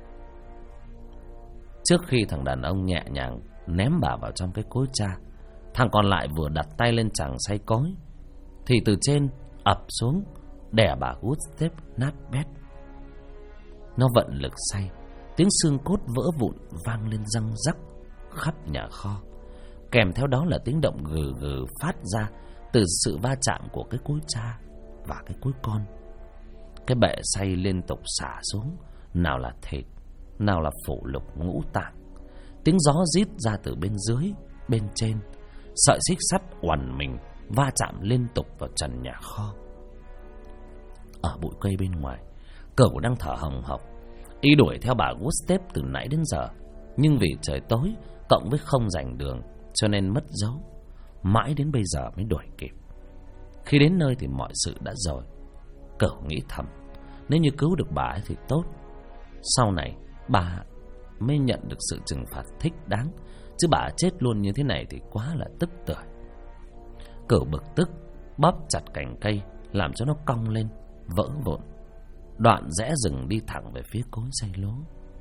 Trước khi thằng đàn ông nhẹ nhàng ném bà vào trong cái cối cha, thằng còn lại vừa đặt tay lên chàng xay cối thì từ trên ập xuống đè bà Gustav nát bét. Nó vận lực xay, tiếng xương cốt vỡ vụn vang lên răng rắc khắp nhà kho. Kèm theo đó là tiếng động gừ gừ phát ra từ sự va chạm của cái cối cha và cái cối con. Cái bệ xay liên tục xả xuống, nào là thịt, nào là phủ lục ngũ tạng. Tiếng gió rít ra từ bên dưới, bên trên. Sợi xích sắt oằn mình va chạm liên tục vào trần nhà kho. Ở bụi cây bên ngoài, Cẩu đang thở hồng hộc, y đuổi theo bà Gustav từ nãy đến giờ, nhưng vì trời tối cộng với không rành đường cho nên mất dấu. Mãi đến bây giờ mới đuổi kịp. Khi đến nơi thì mọi sự đã rồi. Cẩu nghĩ thầm, nếu như cứu được bà ấy thì tốt, sau này bà mới nhận được sự trừng phạt thích đáng, chứ bà chết luôn như thế này thì quá là tức tưởi. Cẩu bực tức bóp chặt cành cây làm cho nó cong lên vỡ vụn, đoạn rẽ rừng đi thẳng về phía cối xay lúa.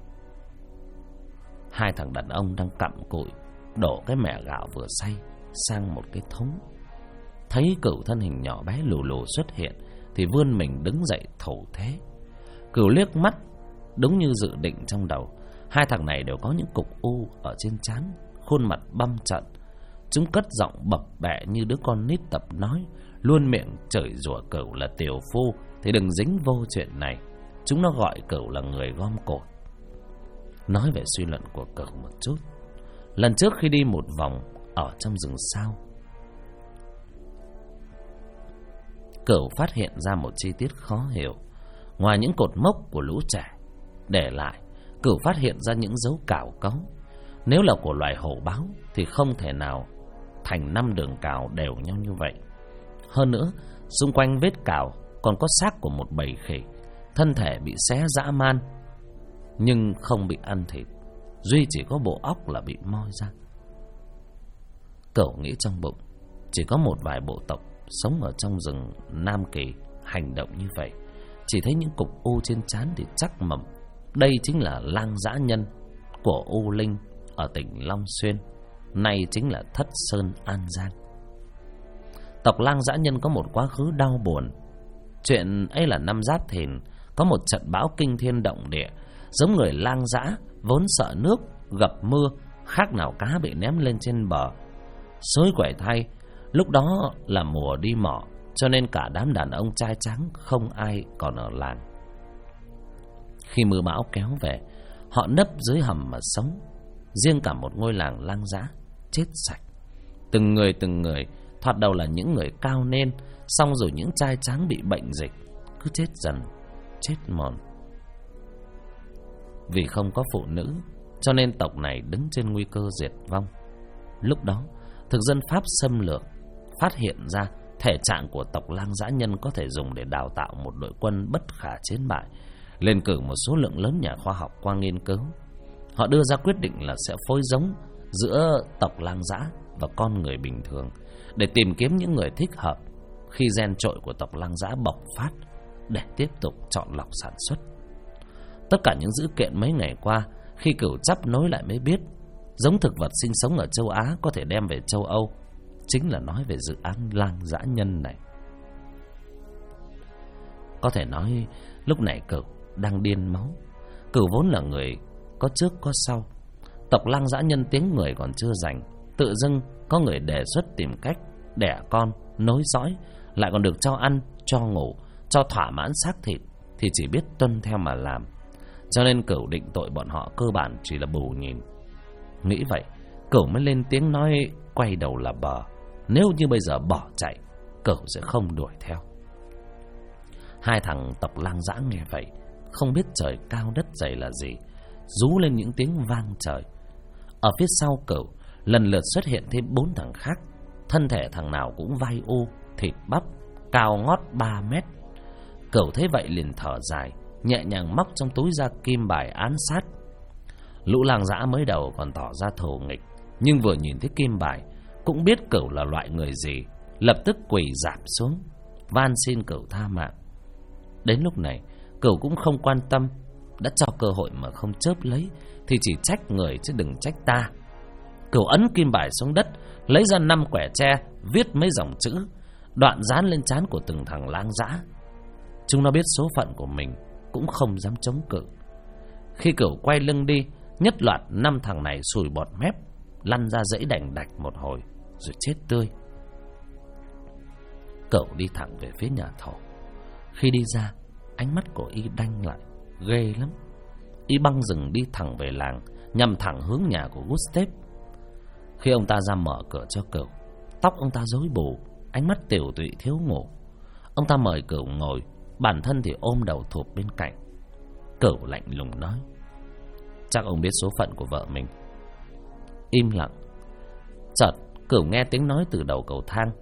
Hai thằng đàn ông đang cặm cụi đổ cái mẻ gạo vừa xay sang một cái thúng. Thấy Cửu thân hình nhỏ bé lù lù xuất hiện thì vươn mình đứng dậy thủ thế. Cửu liếc mắt, đúng như dự định trong đầu. Hai thằng này đều có những cục u ở trên trán, khuôn mặt băm trận. Chúng cất giọng bập bẹ như đứa con nít tập nói, luôn miệng chửi rủa Cửu là tiểu phu thì đừng dính vô chuyện này. Chúng nó gọi Cửu là người gom cột. Nói về suy luận của Cửu một chút. Lần trước khi đi một vòng ở trong rừng sao, Cửu phát hiện ra một chi tiết khó hiểu. Ngoài những cột mốc của lũ trẻ để lại, Cửu phát hiện ra những dấu cào cấu. Nếu là của loài hổ báo thì không thể nào thành 5 đường cào đều nhau như vậy. Hơn nữa, xung quanh vết cào còn có xác của một bầy khỉ, thân thể bị xé dã man nhưng không bị ăn thịt, duy chỉ có bộ óc là bị moi ra. Cẩu nghĩ trong bụng, chỉ có một vài bộ tộc sống ở trong rừng Nam Kỳ hành động như vậy. Chỉ thấy những cục u trên trán thì chắc mẩm đây chính là lang dã nhân của U Linh ở tỉnh Long Xuyên, nay chính là Thất Sơn An Giang. Tộc lang dã nhân có một quá khứ đau buồn. Chuyện ấy là năm Giáp Thìn, có một trận bão kinh thiên động địa. Giống người lang dã vốn sợ nước, gặp mưa khác nào cá bị ném lên trên bờ. Xối quẩy thay, lúc đó là mùa đi mỏ, cho nên cả đám đàn ông trai trắng không ai còn ở làng. Khi mưa bão kéo về, họ nấp dưới hầm mà sống. Riêng cả một ngôi làng lang dã chết sạch. Từng người thoạt đầu là những người cao nên, xong rồi những trai trắng bị bệnh dịch cứ chết dần, chết mòn. Vì không có phụ nữ cho nên tộc này đứng trên nguy cơ diệt vong. Lúc đó thực dân Pháp xâm lược, phát hiện ra thể trạng của tộc lang dã nhân có thể dùng để đào tạo một đội quân bất khả chiến bại, lên cử một số lượng lớn nhà khoa học qua nghiên cứu. Họ đưa ra quyết định là sẽ phối giống giữa tộc lang dã và con người bình thường để tìm kiếm những người thích hợp khi gen trội của tộc lang dã bộc phát, để tiếp tục chọn lọc sản xuất. Tất cả những dữ kiện mấy ngày qua, khi Cửu chắp nối lại mới biết, giống thực vật sinh sống ở châu Á có thể đem về châu Âu. Chính là nói về dự án lang dã nhân này. Có thể nói lúc này Cửu đang điên máu. Cửu vốn là người có trước có sau. Tộc lang dã nhân tiếng người còn chưa rành, tự dưng có người đề xuất tìm cách đẻ con, nối dõi, lại còn được cho ăn, cho ngủ, cho thỏa mãn xác thịt, thì chỉ biết tuân theo mà làm. Cho nên Cửu định tội bọn họ cơ bản chỉ là bù nhìn. Nghĩ vậy, Cửu mới lên tiếng nói quay đầu là bờ. Nếu như bây giờ bỏ chạy, Cửu sẽ không đuổi theo. Hai thằng tộc lang dã nghe vậy, không biết trời cao đất dày là gì, rú lên những tiếng vang trời. Ở phía sau Cửu lần lượt xuất hiện thêm 4 thằng khác. Thân thể thằng nào cũng vai u, thịt bắp, cao ngót 3 mét. Cửu thấy vậy liền thở dài, nhẹ nhàng móc trong túi ra kim bài ám sát. Lũ lang dã mới đầu còn tỏ ra thù nghịch, nhưng vừa nhìn thấy kim bài cũng biết Cửu là loại người gì, lập tức quỳ rạp xuống van xin Cửu tha mạng. Đến lúc này Cửu cũng không quan tâm, đã cho cơ hội mà không chớp lấy thì chỉ trách người chứ đừng trách ta. Cửu ấn kim bài xuống đất, lấy ra 5 quẻ tre, viết mấy dòng chữ, đoạn dán lên trán của từng thằng lang dã. Chúng nó biết số phận của mình, cũng không dám chống cự. Khi Cửu quay lưng đi, nhất loạt 5 thằng này sùi bọt mép, lăn ra dãy đành đạch một hồi rồi chết tươi. Cửu đi thẳng về phía nhà thổ. Khi đi ra, ánh mắt của y đanh lại, ghê lắm. Y băng rừng đi thẳng về làng, nhằm thẳng hướng nhà của Gustav. Khi ông ta ra mở cửa cho Cửu, tóc ông ta rối bù, ánh mắt tiểu tụy thiếu ngủ. Ông ta mời Cửu ngồi, bản thân thì ôm đầu thụp bên cạnh. Cửu lạnh lùng nói: chắc ông biết số phận của vợ mình. Im lặng. Chợt Cửu nghe tiếng nói từ đầu cầu thang: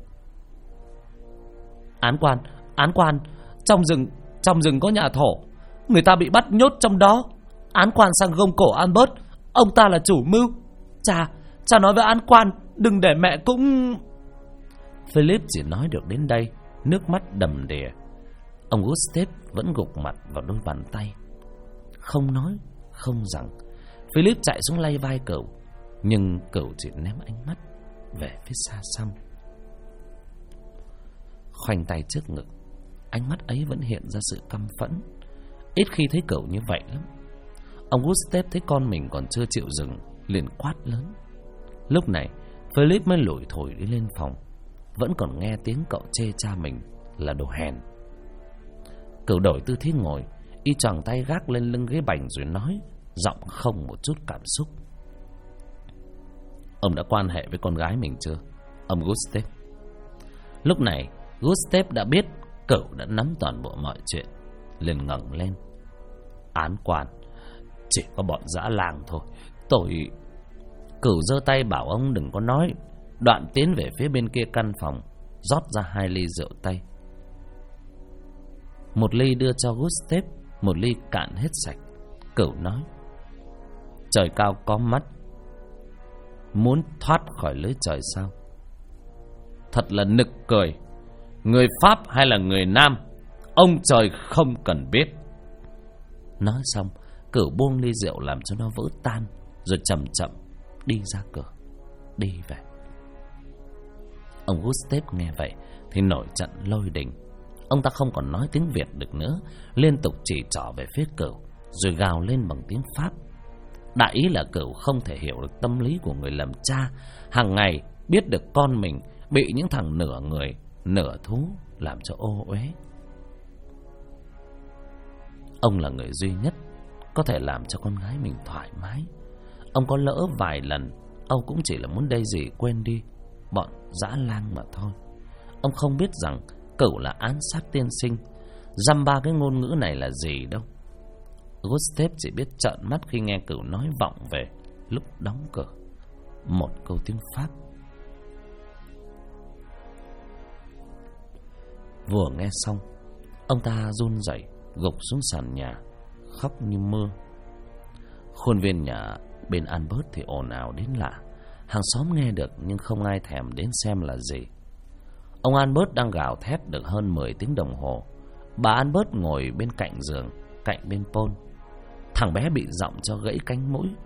án quan, trong rừng có nhà thổ, người ta bị bắt nhốt trong đó. Án quan sang gông cổ Albert, ông ta là chủ mưu. Cha nói với án quan đừng để mẹ cũng... Philip chỉ nói được đến đây, nước mắt đầm đìa. Ông Gustav vẫn gục mặt vào đôi bàn tay, không nói không rằng. Philip chạy xuống lay vai Cửu, nhưng Cửu chỉ ném ánh mắt về phía xa xăm. Khoanh tay trước ngực, ánh mắt ấy vẫn hiện ra sự căm phẫn. Ít khi thấy Cửu như vậy lắm. Ông Gustav thấy con mình còn chưa chịu dừng, liền quát lớn. Lúc này Philip mới lủi thổi đi lên phòng, vẫn còn nghe tiếng cậu chê cha mình là đồ hèn. Cửu đổi tư thế ngồi, y choàng tay gác lên lưng ghế bành rồi nói, giọng không một chút cảm xúc: ông đã quan hệ với con gái mình chưa, ông Gustav? Lúc này Gustav đã biết Cửu đã nắm toàn bộ mọi chuyện, liền ngẩng lên: án quan, chỉ có bọn dã làng thôi, tôi... Cửu giơ tay bảo ông đừng có nói, đoạn tiến về phía bên kia căn phòng, rót ra 2 ly rượu tây. Một ly đưa cho Gustav, một ly cạn hết sạch. Cửu nói: trời cao có mắt, muốn thoát khỏi lưới trời sao? Thật là nực cười. Người Pháp hay là người Nam, ông trời không cần biết. Nói xong, Cửu buông ly rượu làm cho nó vỡ tan, rồi chậm chậm đi ra cửa, đi về. Ông Gustav nghe vậy thì nổi trận lôi đình. Ông ta không còn nói tiếng Việt được nữa, liên tục chỉ trỏ về phía Cửu, rồi gào lên bằng tiếng Pháp. Đại ý là Cửu không thể hiểu được tâm lý của người làm cha, hàng ngày biết được con mình bị những thằng nửa người nửa thú làm cho ô uế. Ông là người duy nhất có thể làm cho con gái mình thoải mái. Ông có lỡ vài lần, ông cũng chỉ là muốn đây gì quên đi bọn dã lang mà thôi. Ông không biết rằng Cửu là ám sát tiên sinh. Dăm ba cái ngôn ngữ này là gì đâu. Gustav chỉ biết trợn mắt khi nghe Cửu nói vọng về lúc đóng cửa một câu tiếng Pháp. Vừa nghe xong, ông ta run rẩy gục xuống sàn nhà, khóc như mưa. Khuôn viên nhà bên Albert thì ồn ào đến lạ. Hàng xóm nghe được nhưng không ai thèm đến xem là gì. Ông Albert đang gào thét được hơn 10 tiếng đồng hồ. Bà Albert ngồi bên cạnh giường, cạnh bên Paul. Thằng bé bị giọng cho gãy cánh mũi.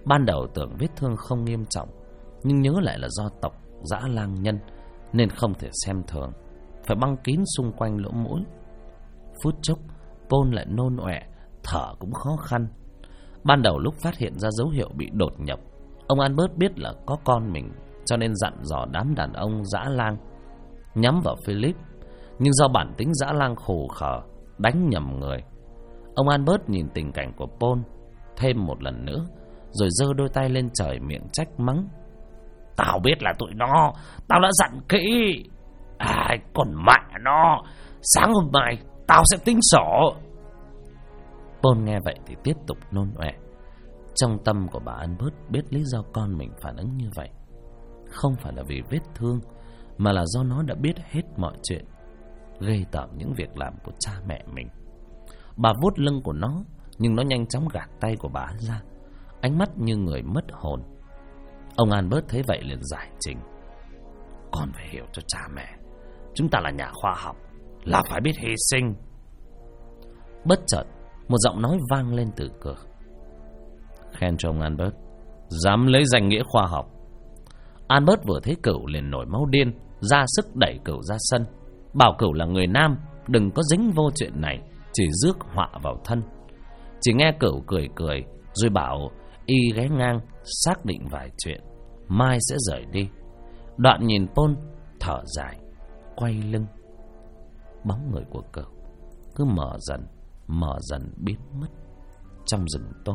Ban đầu tưởng vết thương không nghiêm trọng, nhưng nhớ lại là do tộc Dã Lang nhân nên không thể xem thường, phải băng kín xung quanh lỗ mũi. Phút chốc Paul lại nôn ọe, thở cũng khó khăn. Ban đầu lúc phát hiện ra dấu hiệu bị đột nhập, ông Albert biết là có con mình, cho nên dặn dò đám đàn ông Dã Lang nhắm vào Philip. Nhưng do bản tính Dã Lang khổ khở, đánh nhầm người. Ông Albert nhìn tình cảnh của Paul thêm một lần nữa, rồi giơ đôi tay lên trời miệng trách mắng: "Tao biết là tụi nó, tao đã dặn kỹ. Còn mẹ nó, sáng hôm mai tao sẽ tính sổ." Paul nghe vậy thì tiếp tục nôn ọe. Trong tâm của bà Albert biết lý do con mình phản ứng như vậy không phải là vì vết thương, mà là do nó đã biết hết mọi chuyện, ghê tởm những việc làm của cha mẹ mình. Bà vuốt lưng của nó, nhưng nó nhanh chóng gạt tay của bà ra, ánh mắt như người mất hồn. Ông Albert thấy vậy liền giải trình: "Con phải hiểu cho cha mẹ, chúng ta là nhà khoa học, là phải biết hy sinh." Bất chợt một giọng nói vang lên từ cửa: "Khen cho ông Albert, dám lấy danh nghĩa khoa học." Albert vừa thấy Cửu liền nổi máu điên, ra sức đẩy Cửu ra sân, bảo Cửu là người nam, đừng có dính vô chuyện này, chỉ rước họa vào thân. Chỉ nghe Cửu cười cười, rồi bảo y ghé ngang xác định vài chuyện, mai sẽ rời đi. Đoạn nhìn Paul thở dài, quay lưng. Bóng người của Cửu cứ mờ dần biến mất trong rừng tối.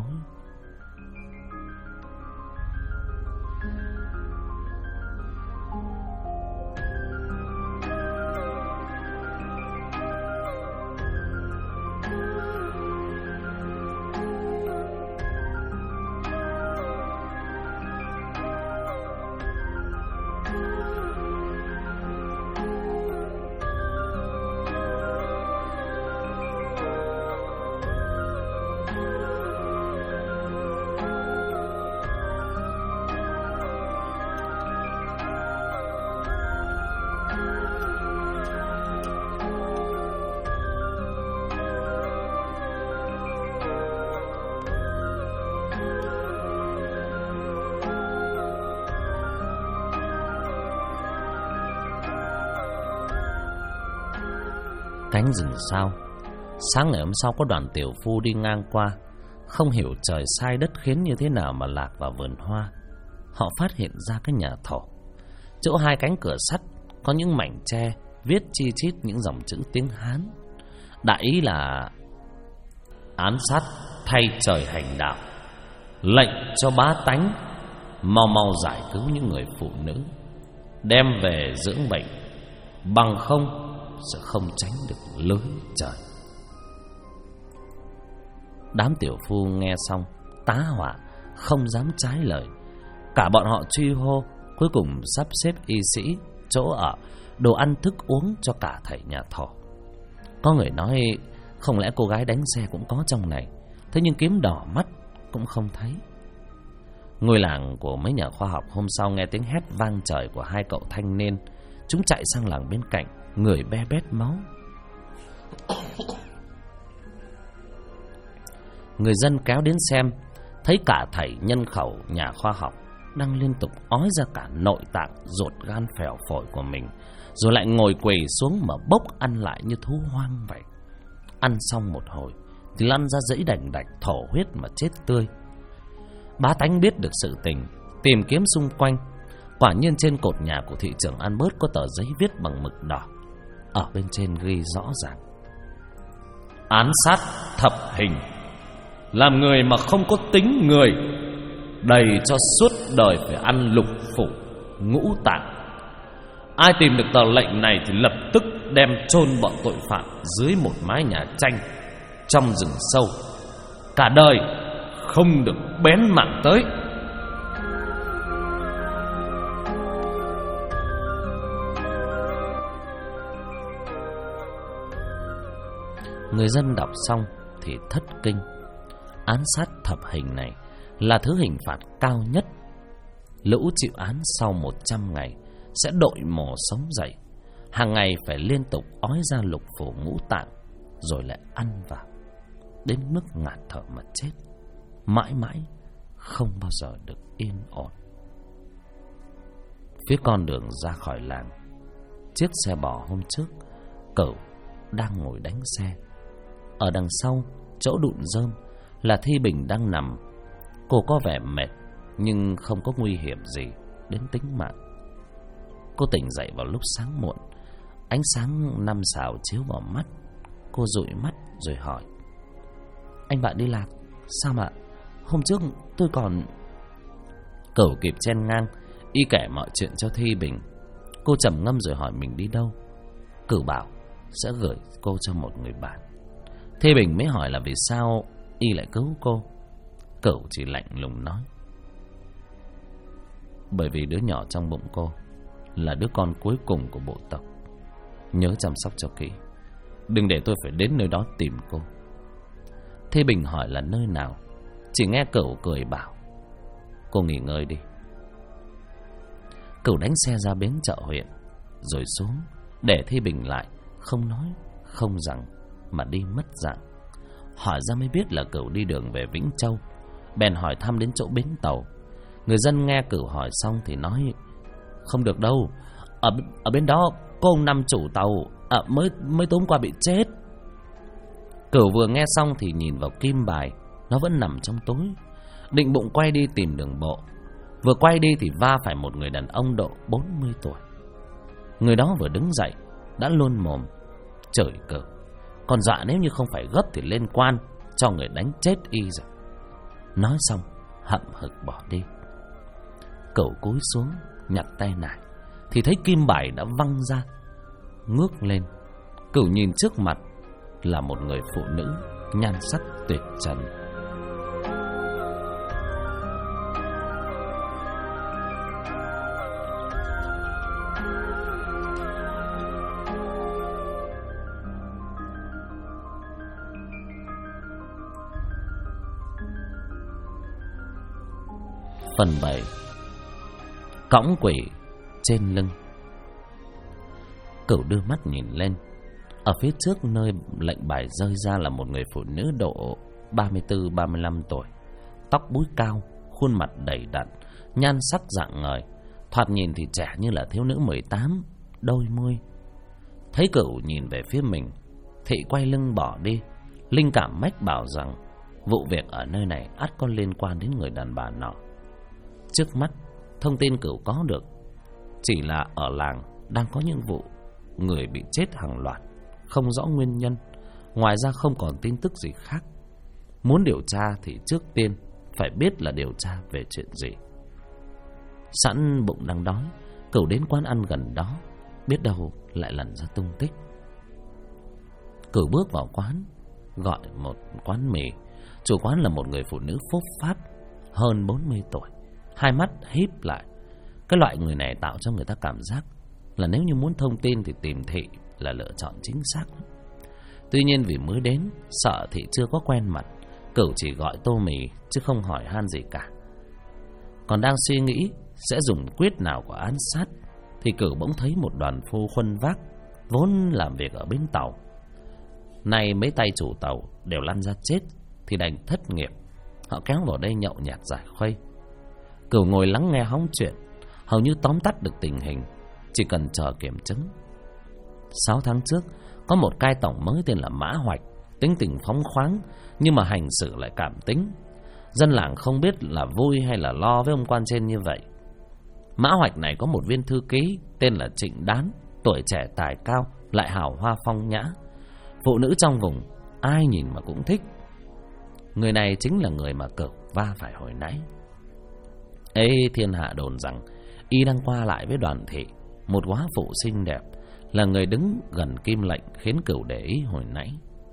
Cánh rừng sao. Sáng ngày hôm sau có đoàn tiểu phu đi ngang qua, không hiểu trời sai đất khiến như thế nào mà lạc vào vườn hoa. Họ phát hiện ra cái nhà thổ. Chỗ hai cánh cửa sắt có những mảnh tre viết chi chít những dòng chữ tiếng Hán. Đại ý là: "Án sát thay trời hành đạo, lệnh cho bá tánh mau mau giải cứu những người phụ nữ, đem về dưỡng bệnh, bằng không sẽ không tránh được lưới trời." Đám tiểu phu nghe xong tá hỏa, không dám trái lời. Cả bọn họ truy hô, cuối cùng sắp xếp y sĩ, chỗ ở, đồ ăn thức uống cho cả thầy nhà thổ. Có người nói không lẽ cô gái đánh xe cũng có trong này, thế nhưng kiếm đỏ mắt cũng không thấy. Ngôi làng của mấy nhà khoa học hôm sau nghe tiếng hét vang trời của hai cậu thanh niên. Chúng chạy sang làng bên cạnh, người be bét máu. Người dân kéo đến xem, thấy cả thầy nhân khẩu nhà khoa học đang liên tục ói ra cả nội tạng, ruột gan phèo phổi của mình, rồi lại ngồi quỳ xuống mà bốc ăn lại như thú hoang vậy. Ăn xong một hồi thì lăn ra dãy đành đạch thổ huyết mà chết tươi. Bá tánh biết được sự tình, tìm kiếm xung quanh. Quả nhiên trên cột nhà của thị trưởng Albert có tờ giấy viết bằng mực đỏ. Ở bên trên ghi rõ ràng: "Án sát thập hình, làm người mà không có tính người, đầy cho suốt đời phải ăn lục phủ ngũ tạng. Ai tìm được tờ lệnh này thì lập tức đem chôn bọn tội phạm dưới một mái nhà tranh trong rừng sâu, cả đời không được bén mảng tới." Người dân đọc xong thì thất kinh. Án sát thập hình này là thứ hình phạt cao nhất. Lũ chịu án sau 100 ngày sẽ đội mồ sống dậy, hàng ngày phải liên tục ói ra lục phủ ngũ tạng, rồi lại ăn vào đến mức ngạt thở mà chết, mãi mãi không bao giờ được yên ổn. Phía con đường ra khỏi làng, chiếc xe bò hôm trước Cẩu đang ngồi đánh xe. Ở đằng sau, chỗ đụn rơm là Thi Bình đang nằm. Cô có vẻ mệt nhưng không có nguy hiểm gì đến tính mạng. Cô tỉnh dậy vào lúc sáng muộn, ánh sáng năm xào chiếu vào mắt. Cô dụi mắt rồi hỏi: "Anh bạn đi lạc sao ạ? Hôm trước tôi còn..." Cẩu kịp chen ngang, y kể mọi chuyện cho Thi Bình. Cô trầm ngâm rồi hỏi mình đi đâu. Cẩu bảo sẽ gửi cô cho một người bạn. Thi Bình mới hỏi là vì sao y lại cứu cô. Cẩu chỉ lạnh lùng nói: "Bởi vì đứa nhỏ trong bụng cô là đứa con cuối cùng của bộ tộc. Nhớ chăm sóc cho kỹ, đừng để tôi phải đến nơi đó tìm cô." Thi Bình hỏi là nơi nào. Chỉ nghe Cẩu cười bảo: "Cô nghỉ ngơi đi." Cẩu đánh xe ra bến chợ huyện rồi xuống, để Thi Bình lại, không nói không rằng mà đi mất dạng. Hỏi ra mới biết là Cẩu đi đường về Vĩnh Châu. Bèn hỏi thăm đến chỗ bến tàu. Người dân nghe Cẩu hỏi xong thì nói: "Không được đâu, ở bên đó có ông năm chủ tàu mới tối hôm qua bị chết." Cẩu vừa nghe xong thì nhìn vào kim bài, nó vẫn nằm trong túi. Định bụng quay đi tìm đường bộ. Vừa quay đi thì va phải một người đàn ông độ 40 tuổi. Người đó vừa đứng dậy đã luôn mồm chửi Cẩu, còn dọa nếu như không phải gấp thì lên quan cho người đánh chết y rồi. Nói xong hậm hực bỏ đi. Cẩu cúi xuống nhặt tay nải thì thấy kim bài đã văng ra. Ngước lên, Cẩu nhìn trước mặt là một người phụ nữ nhan sắc tuyệt trần. Phần 7. Cõng quỷ trên lưng. Cẩu đưa mắt nhìn lên. Ở phía trước nơi lệnh bài rơi ra là một người phụ nữ độ 34-35 tuổi, tóc búi cao, khuôn mặt đầy đặn, nhan sắc rạng ngời, thoạt nhìn thì trẻ như là thiếu nữ 18, đôi môi. Thấy Cẩu nhìn về phía mình, Thị quay lưng bỏ đi. Linh cảm mách bảo rằng vụ việc ở nơi này ắt có liên quan đến người đàn bà nọ. Trước mắt, thông tin Cẩu có được chỉ là ở làng đang có những vụ người bị chết hàng loạt, không rõ nguyên nhân. Ngoài ra không còn tin tức gì khác. Muốn điều tra thì trước tiên phải biết là điều tra về chuyện gì. Sẵn bụng đang đói, Cẩu đến quán ăn gần đó, biết đâu lại lần ra tung tích. Cẩu bước vào quán, gọi một quán mì. Chủ quán là một người phụ nữ phốp pháp, hơn 40 tuổi, hai mắt híp lại. Cái loại người này tạo cho người ta cảm giác là nếu như muốn thông tin thì tìm Thị là lựa chọn chính xác. Tuy nhiên vì mới đến, sợ Thị chưa có quen mặt, Cẩu chỉ gọi tô mì chứ không hỏi han gì cả. Còn đang suy nghĩ sẽ dùng quyết nào của án sát thì Cẩu bỗng thấy một đoàn phu khuân vác vốn làm việc ở bến tàu. Nay mấy tay chủ tàu đều lăn ra chết thì đành thất nghiệp. Họ kéo vào đây nhậu nhạt giải khuây. Cẩu ngồi lắng nghe hóng chuyện, hầu như tóm tắt được tình hình, chỉ cần chờ kiểm chứng. 6 tháng trước, có một cai tổng mới tên là Mã Hoạch, tính tình phóng khoáng nhưng mà hành xử lại cảm tính. Dân làng không biết là vui hay là lo với ông quan trên như vậy. Mã Hoạch này có một viên thư ký tên là Trịnh Đán, tuổi trẻ tài cao, lại hào hoa phong nhã. Phụ nữ trong vùng ai nhìn mà cũng thích. Người này chính là người mà Cẩu va phải hồi nãy. Ê, thiên hạ đồn rằng y đang qua lại với Đoàn Thị, một góa phụ xinh đẹp, là người đứng gần kim lệnh khiến Cẩu để ý hồi nãy.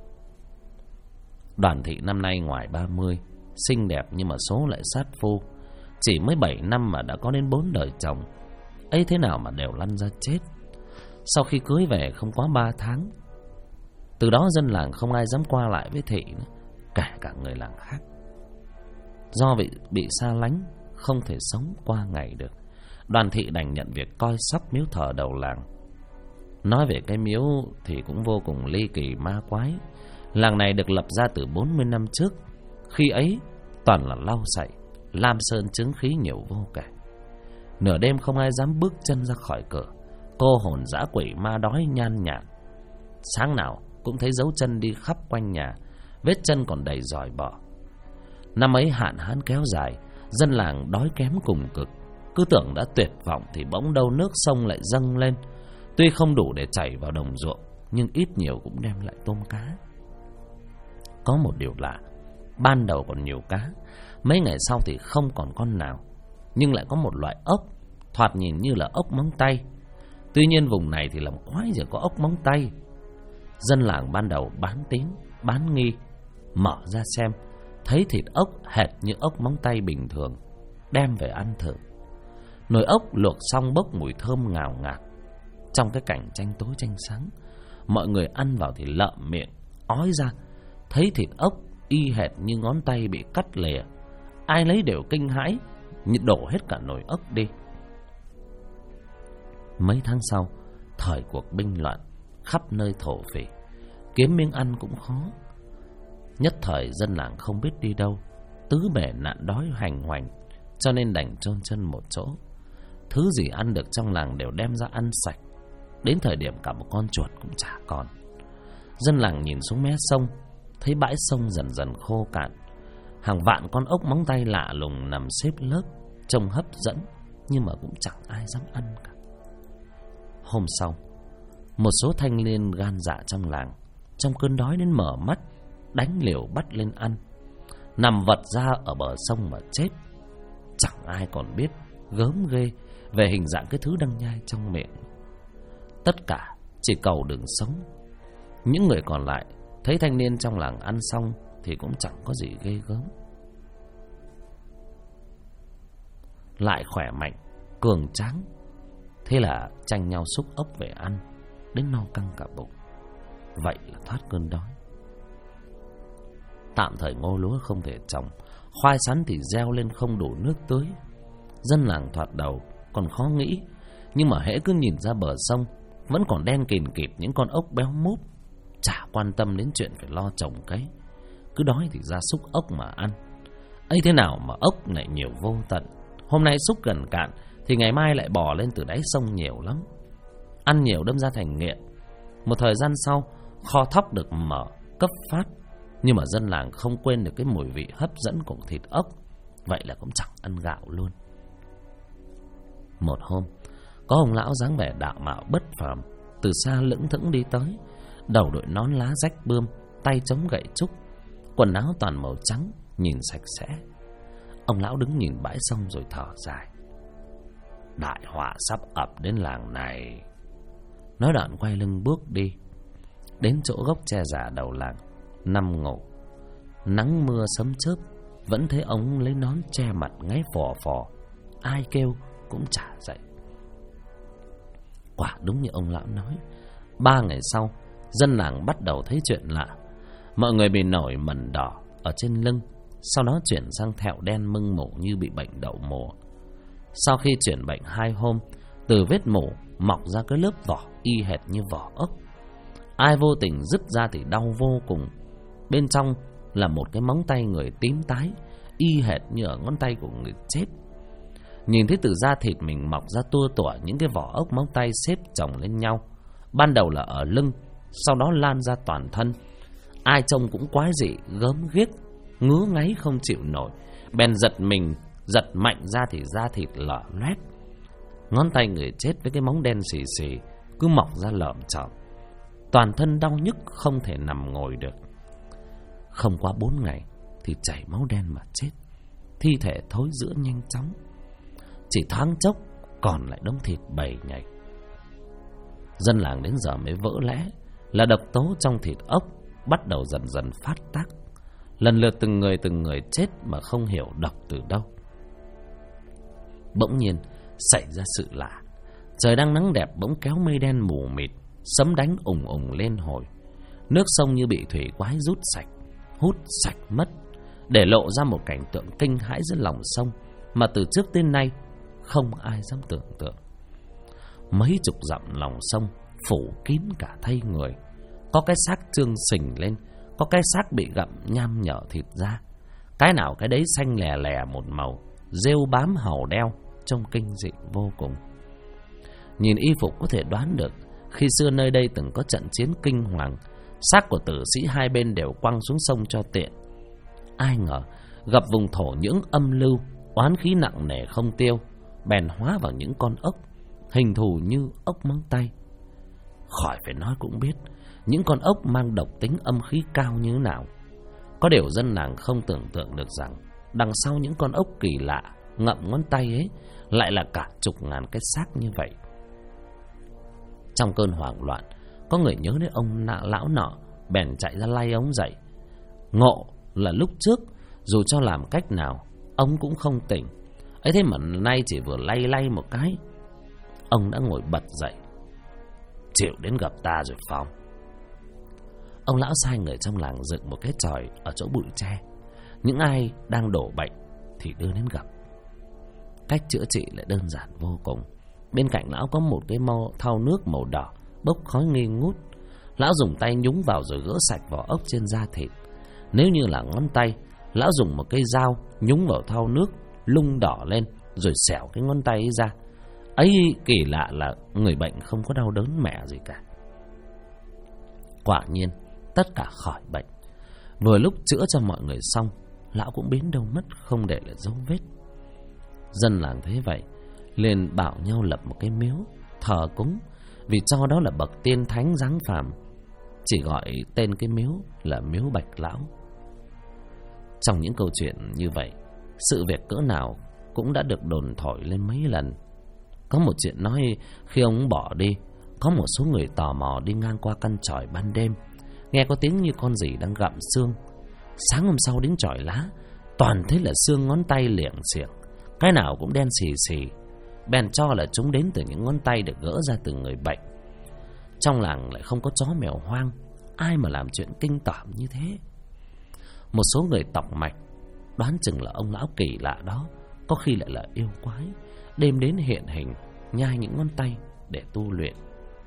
Đoàn Thị năm nay ngoài 30, xinh đẹp nhưng mà số lại sát phu. Chỉ mới 7 năm mà đã có đến 4 đời chồng. Ấy thế nào mà đều lăn ra chết. Sau khi cưới về không quá 3 tháng. Từ đó dân làng không ai dám qua lại với Thị nữa, cả người làng khác. Do bị xa lánh, không thể sống qua ngày được, Đoàn Thị đành nhận việc coi sóc miếu thờ đầu làng. Nói về cái miếu thì cũng vô cùng ly kỳ ma quái. Làng này được lập ra từ 40 năm trước. Khi ấy toàn là lau sậy, lam sơn chứng khí nhiều vô kể. Nửa đêm không ai dám bước chân ra khỏi cửa. Cô hồn dã quỷ ma đói nhan nhản. Sáng nào cũng thấy dấu chân đi khắp quanh nhà, vết chân còn đầy giòi bọ. Năm ấy hạn hán kéo dài, dân làng đói kém cùng cực. Cứ tưởng đã tuyệt vọng thì bỗng đâu nước sông lại dâng lên. Tuy không đủ để chảy vào đồng ruộng, nhưng ít nhiều cũng đem lại tôm cá. Có một điều lạ, ban đầu còn nhiều cá, mấy ngày sau thì không còn con nào. Nhưng lại có một loại ốc, thoạt nhìn như là ốc móng tay. Tuy nhiên vùng này thì làm quái gì có ốc móng tay. Dân làng ban đầu bán tín, bán nghi. Mở ra xem, thấy thịt ốc hệt như ốc móng tay bình thường, đem về ăn thử. Nồi ốc luộc xong bốc mùi thơm ngào ngạt. Trong cái cảnh tranh tối tranh sáng, mọi người ăn vào thì lợm miệng, ói ra. Thấy thịt ốc y hệt như ngón tay bị cắt lìa. Ai lấy đều kinh hãi, đổ hết cả nồi ốc đi. Mấy tháng sau, thời cuộc binh loạn, khắp nơi thổ phỉ, kiếm miếng ăn cũng khó. Nhất thời dân làng không biết đi đâu, tứ bề nạn đói hành hoành, cho nên đành chôn chân một chỗ. Thứ gì ăn được trong làng đều đem ra ăn sạch. Đến thời điểm cả một con chuột cũng chả còn. Dân làng nhìn xuống mé sông, thấy bãi sông dần dần khô cạn. Hàng vạn con ốc móng tay lạ lùng nằm xếp lớp, trông hấp dẫn, nhưng mà cũng chẳng ai dám ăn cả. Hôm sau, một số thanh niên gan dạ trong làng, trong cơn đói đến mở mắt, đánh liều bắt lên ăn. Nằm vật ra ở bờ sông mà chết. Chẳng ai còn biết gớm ghê về hình dạng cái thứ đang nhai trong miệng. Tất cả chỉ cầu đường sống. Những người còn lại thấy thanh niên trong làng ăn xong thì cũng chẳng có gì ghê gớm. Lại khỏe mạnh, cường tráng. Thế là tranh nhau xúc ốc về ăn, đến no căng cả bụng. Vậy là thoát cơn đói. Tạm thời ngô lúa không thể trồng, khoai sắn thì gieo lên không đủ nước tưới. Dân làng thoạt đầu còn khó nghĩ, nhưng mà hễ cứ nhìn ra bờ sông, vẫn còn đen kìn kịt những con ốc béo múp. Chả quan tâm đến chuyện phải lo trồng cấy, cứ đói thì ra xúc ốc mà ăn. ấy thế nào mà ốc lại nhiều vô tận. Hôm nay xúc gần cạn thì ngày mai lại bò lên từ đáy sông nhiều lắm. Ăn nhiều đâm ra thành nghiện. Một thời gian sau, kho thóc được mở cấp phát, nhưng mà dân làng không quên được cái mùi vị hấp dẫn của thịt ốc. Vậy là cũng chẳng ăn gạo luôn. Một hôm, có ông lão dáng vẻ đạo mạo bất phàm từ xa lững thững đi tới. Đầu đội nón lá rách bươm, tay chống gậy trúc, quần áo toàn màu trắng, nhìn sạch sẽ. Ông lão đứng nhìn bãi sông rồi thở dài. Đại họa sắp ập đến làng này. Nói đoạn quay lưng bước đi. Đến chỗ gốc tre già đầu làng, nằm ngủ. Nắng mưa sấm chớp, vẫn thấy ông lấy nón che mặt ngáy phò phò. Ai kêu cũng chả dậy. Quả đúng như ông lão nói. 3 ngày sau, dân làng bắt đầu thấy chuyện lạ. Mọi người bị nổi mẩn đỏ ở trên lưng, sau đó chuyển sang thẹo đen mưng mủ như bị bệnh đậu mùa. Sau khi chuyển bệnh 2 hôm, từ vết mủ mọc ra cái lớp vỏ y hệt như vỏ ốc. Ai vô tình rứt ra thì đau vô cùng. Bên trong là một cái móng tay người tím tái, y hệt như ở ngón tay của người chết. Nhìn thấy từ da thịt mình mọc ra tua tủa những cái vỏ ốc móng tay xếp chồng lên nhau. Ban đầu là ở lưng, sau đó lan ra toàn thân. Ai trông cũng quái dị, gớm ghiếc, ngứa ngáy không chịu nổi. Bèn giật mình, giật mạnh ra thì da thịt lở loét. Ngón tay người chết với cái móng đen xì xì cứ mọc ra lởm chởm. Toàn thân đau nhức không thể nằm ngồi được. Không quá 4 ngày thì chảy máu đen mà chết. Thi thể thối rữa nhanh chóng. Chỉ thoáng chốc còn lại đống thịt bầy nhầy. Dân làng đến giờ mới vỡ lẽ là độc tố trong thịt ốc bắt đầu dần dần phát tác. Lần lượt từng người chết mà không hiểu độc từ đâu. Bỗng nhiên xảy ra sự lạ. Trời đang nắng đẹp bỗng kéo mây đen mù mịt, sấm đánh ùng ùng lên hồi. Nước sông như bị thủy quái rút sạch, hút sạch mất, để lộ ra một cảnh tượng kinh hãi giữa lòng sông mà từ trước đến nay không ai dám tưởng tượng. Mấy chục dặm lòng sông phủ kín cả thây người. Có cái xác trương sình lên, có cái xác bị gặm nham nhở thịt ra, Cái nào cái đấy xanh lè lè một màu, rêu bám hàu đeo, trông kinh dị vô cùng. Nhìn y phục có thể đoán được khi xưa nơi đây từng có trận chiến kinh hoàng, xác của tử sĩ hai bên đều quăng xuống sông cho tiện. Ai ngờ gặp vùng thổ nhưỡng âm lưu, oán khí nặng nề không tiêu, bèn hóa vào những con ốc, hình thù như ốc móng tay. Khỏi phải nói cũng biết những con ốc mang độc tính âm khí cao như thế nào. Có điều dân làng không tưởng tượng được rằng đằng sau những con ốc kỳ lạ ngậm ngón tay ấy lại là cả chục ngàn cái xác như vậy. Trong cơn hoảng loạn, có người nhớ đến ông lão nọ, bèn chạy ra lay ông dậy. Ngộ là lúc trước dù cho làm cách nào ông cũng không tỉnh, ấy thế mà nay chỉ vừa lay một cái, ông đã ngồi bật dậy. Chịu đến gặp ta rồi Phong. Ông lão sai người trong làng dựng một cái chòi ở chỗ bụi tre. Những ai đang đổ bệnh thì đưa đến gặp. Cách chữa trị lại đơn giản vô cùng. Bên cạnh lão có một cái thau nước màu đỏ bốc khói nghi ngút. Lão dùng tay nhúng vào rồi gỡ sạch vỏ ốc trên da thịt. Nếu như là ngón tay, lão dùng một cây dao nhúng vào thau nước, lung đỏ lên rồi xẻo cái ngón tay ấy ra. Ấy kỳ lạ là người bệnh không có đau đớn mẹ gì cả. Quả nhiên tất cả khỏi bệnh. Vừa lúc chữa cho mọi người xong, lão cũng biến đâu mất không để lại dấu vết. Dân làng thấy vậy liền bảo nhau lập một cái miếu thờ cúng, vì cho đó là bậc tiên thánh giáng phàm, chỉ gọi tên cái miếu là miếu Bạch Lão. Trong những câu chuyện như vậy, sự việc cỡ nào cũng đã được đồn thổi lên mấy lần. Có một chuyện nói khi ông bỏ đi, có một số người tò mò đi ngang qua căn chòi ban đêm, nghe có tiếng như con gì đang gặm xương. Sáng hôm sau đến chòi lá, toàn thấy là xương ngón tay liệng xiệng, cái nào cũng đen xì xì, bèn cho là chúng đến từ những ngón tay được gỡ ra từ người bệnh. Trong làng lại không có chó mèo hoang, ai mà làm chuyện kinh tởm như thế. Một số người tọc mạch đoán chừng là ông lão kỳ lạ đó có khi lại là yêu quái, đêm đến hiện hình nhai những ngón tay để tu luyện.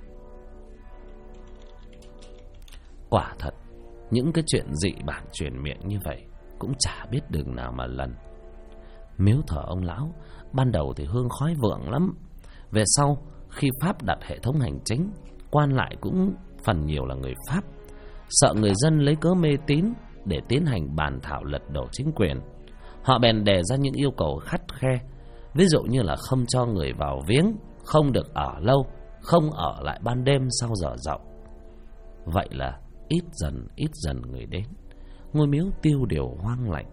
Quả thật, những cái chuyện dị bản truyền miệng như vậy cũng chả biết đường nào mà lần. Miếu thờ ông lão ban đầu thì hương khói vượng lắm. Về sau, khi Pháp đặt hệ thống hành chính, quan lại cũng phần nhiều là người Pháp, sợ người dân lấy cớ mê tín để tiến hành bàn thảo lật đổ chính quyền. Họ bèn đề ra những yêu cầu khắt khe, ví dụ như là không cho người vào viếng, không được ở lâu, không ở lại ban đêm sau giờ dậu. Vậy là ít dần người đến, ngôi miếu tiêu điều hoang lạnh.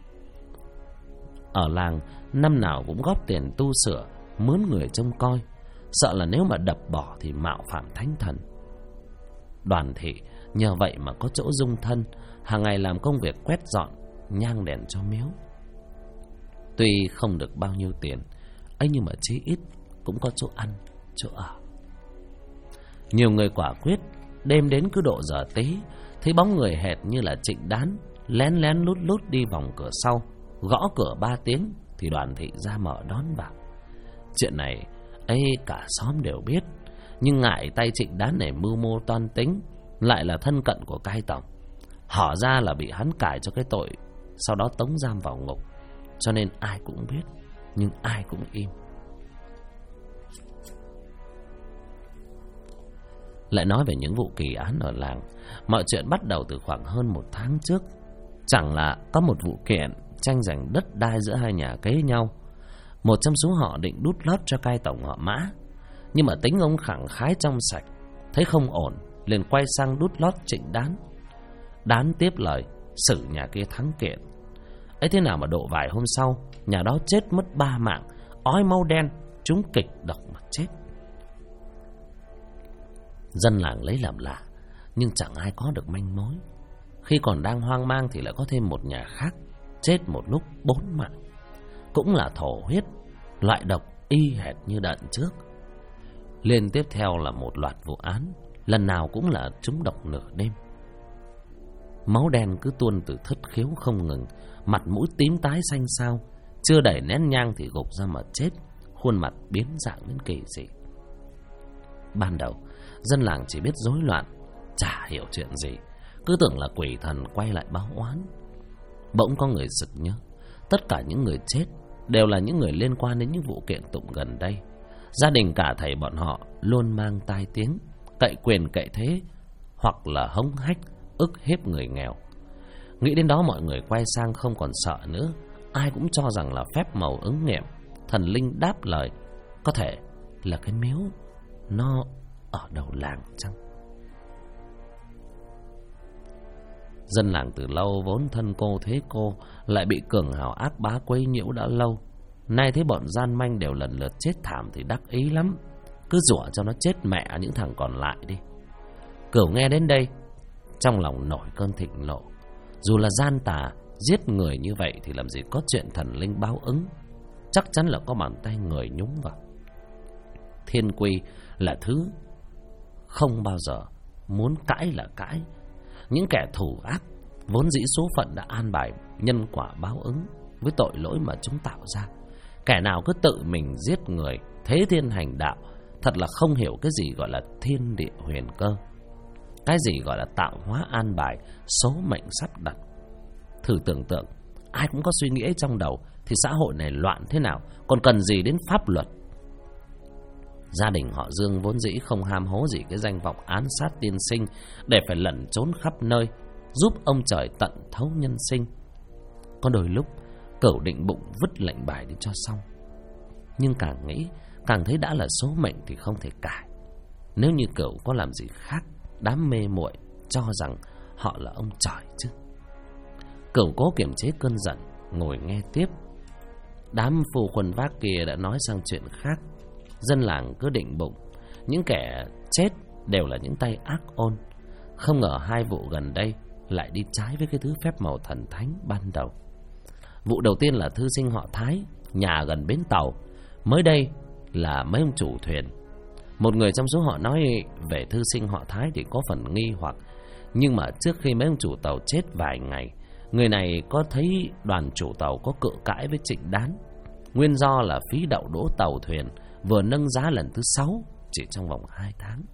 Ở làng năm nào cũng góp tiền tu sửa, mướn người trông coi, sợ là nếu mà đập bỏ thì mạo phạm thánh thần. Đoàn thị nhờ vậy mà có chỗ dung thân, hàng ngày làm công việc quét dọn, nhang đèn cho miếu. Tuy không được bao nhiêu tiền ấy, nhưng mà chí ít cũng có chỗ ăn, chỗ ở. Nhiều người quả quyết đêm đến cứ độ giờ tí, thấy bóng người hệt như là Trịnh Đán lén lén lút lút đi vòng cửa sau, gõ cửa 3 tiếng thì đoàn thị ra mở đón vào. Chuyện này ấy cả xóm đều biết, nhưng ngại tay Trịnh Đán này mưu mô toan tính, lại là thân cận của cai tổng, hở ra là bị hắn cài cho cái tội sau đó tống giam vào ngục, cho nên ai cũng biết, nhưng ai cũng im. Lại nói về những vụ kỳ án ở làng, mọi chuyện bắt đầu từ khoảng hơn 1 tháng trước. Chẳng là có một vụ kiện tranh giành đất đai giữa hai nhà kế nhau. Một trong số họ định đút lót cho cai tổng họ Mã, nhưng mà tính ông khẳng khái trong sạch, thấy không ổn liền quay sang đút lót Trịnh Đán. Đán tiếp lời xử nhà kia thắng kiện. Ấy thế nào mà độ vài hôm sau, nhà đó chết mất 3 mạng, ói máu đen, trúng kịch độc mà chết. Dân làng lấy làm lạ, nhưng chẳng ai có được manh mối. Khi còn đang hoang mang thì lại có thêm một nhà khác chết một lúc 4 mạng, cũng là thổ huyết, loại độc y hệt như đợt trước. Liên tiếp theo là một loạt vụ án, lần nào cũng là trúng độc nửa đêm. Máu đen cứ tuôn từ thất khiếu không ngừng, mặt mũi tím tái xanh xao, chưa đầy nén nhang thì gục ra mà chết, khuôn mặt biến dạng đến kỳ dị. Ban đầu dân làng chỉ biết rối loạn, chả hiểu chuyện gì, cứ tưởng là quỷ thần quay lại báo oán. Bỗng có người sực nhớ, tất cả những người chết đều là những người liên quan đến những vụ kiện tụng gần đây. Gia đình cả thầy bọn họ luôn mang tai tiếng cậy quyền cậy thế, hoặc là hống hách ức hiếp người nghèo. Nghĩ đến đó, mọi người quay sang không còn sợ nữa. Ai cũng cho rằng là phép màu ứng nghiệm. Thần linh đáp lời, có thể là cái miếu nó ở đầu làng chăng? Dân làng từ lâu vốn thân cô thế cô, lại bị cường hào ác bá quấy nhiễu đã lâu. Nay thấy bọn gian manh đều lần lượt chết thảm thì đắc ý lắm, cứ rủa cho nó chết mẹ những thằng còn lại đi. Cửu nghe đến đây, trong lòng nổi cơn thịnh nộ. Dù là gian tà giết người như vậy thì làm gì có chuyện thần linh báo ứng, chắc chắn là có bàn tay người nhúng vào. Thiên quy là thứ không bao giờ muốn cãi là cãi. Những kẻ thù ác vốn dĩ số phận đã an bài nhân quả báo ứng với tội lỗi mà chúng tạo ra. Kẻ nào cứ tự mình giết người, thế thiên hành đạo, thật là không hiểu cái gì gọi là thiên địa huyền cơ, cái gì gọi là tạo hóa an bài, số mệnh sắp đặt. Thử tưởng tượng, ai cũng có suy nghĩ ấy trong đầu thì xã hội này loạn thế nào, còn cần gì đến pháp luật. Gia đình họ Dương vốn dĩ không ham hố gì cái danh vọng án sát tiên sinh, để phải lẩn trốn khắp nơi giúp ông trời tận thấu nhân sinh. Có đôi lúc Cửu định bụng vứt lệnh bài đi cho xong, nhưng càng nghĩ càng thấy đã là số mệnh thì không thể cãi. Nếu như Cửu có làm gì khác, đám mê muội cho rằng họ là ông trời chứ. Cửu cố kiềm chế cơn giận, ngồi nghe tiếp. Đám phu khuân vác kia đã nói sang chuyện khác. Dân làng cứ định bụng những kẻ chết đều là những tay ác ôn. Không ngờ hai vụ gần đây lại đi trái với cái thứ phép màu thần thánh ban đầu. Vụ đầu tiên là thư sinh họ Thái, nhà gần bến tàu. Mới đây là mấy ông chủ thuyền. Một người trong số họ nói về thư sinh họ Thái thì có phần nghi hoặc. Nhưng mà trước khi mấy ông chủ tàu chết vài ngày, người này có thấy đoàn chủ tàu có cự cãi với Trịnh Đán. Nguyên do là phí đậu đỗ tàu thuyền vừa nâng giá lần thứ 6 chỉ trong vòng 2 tháng.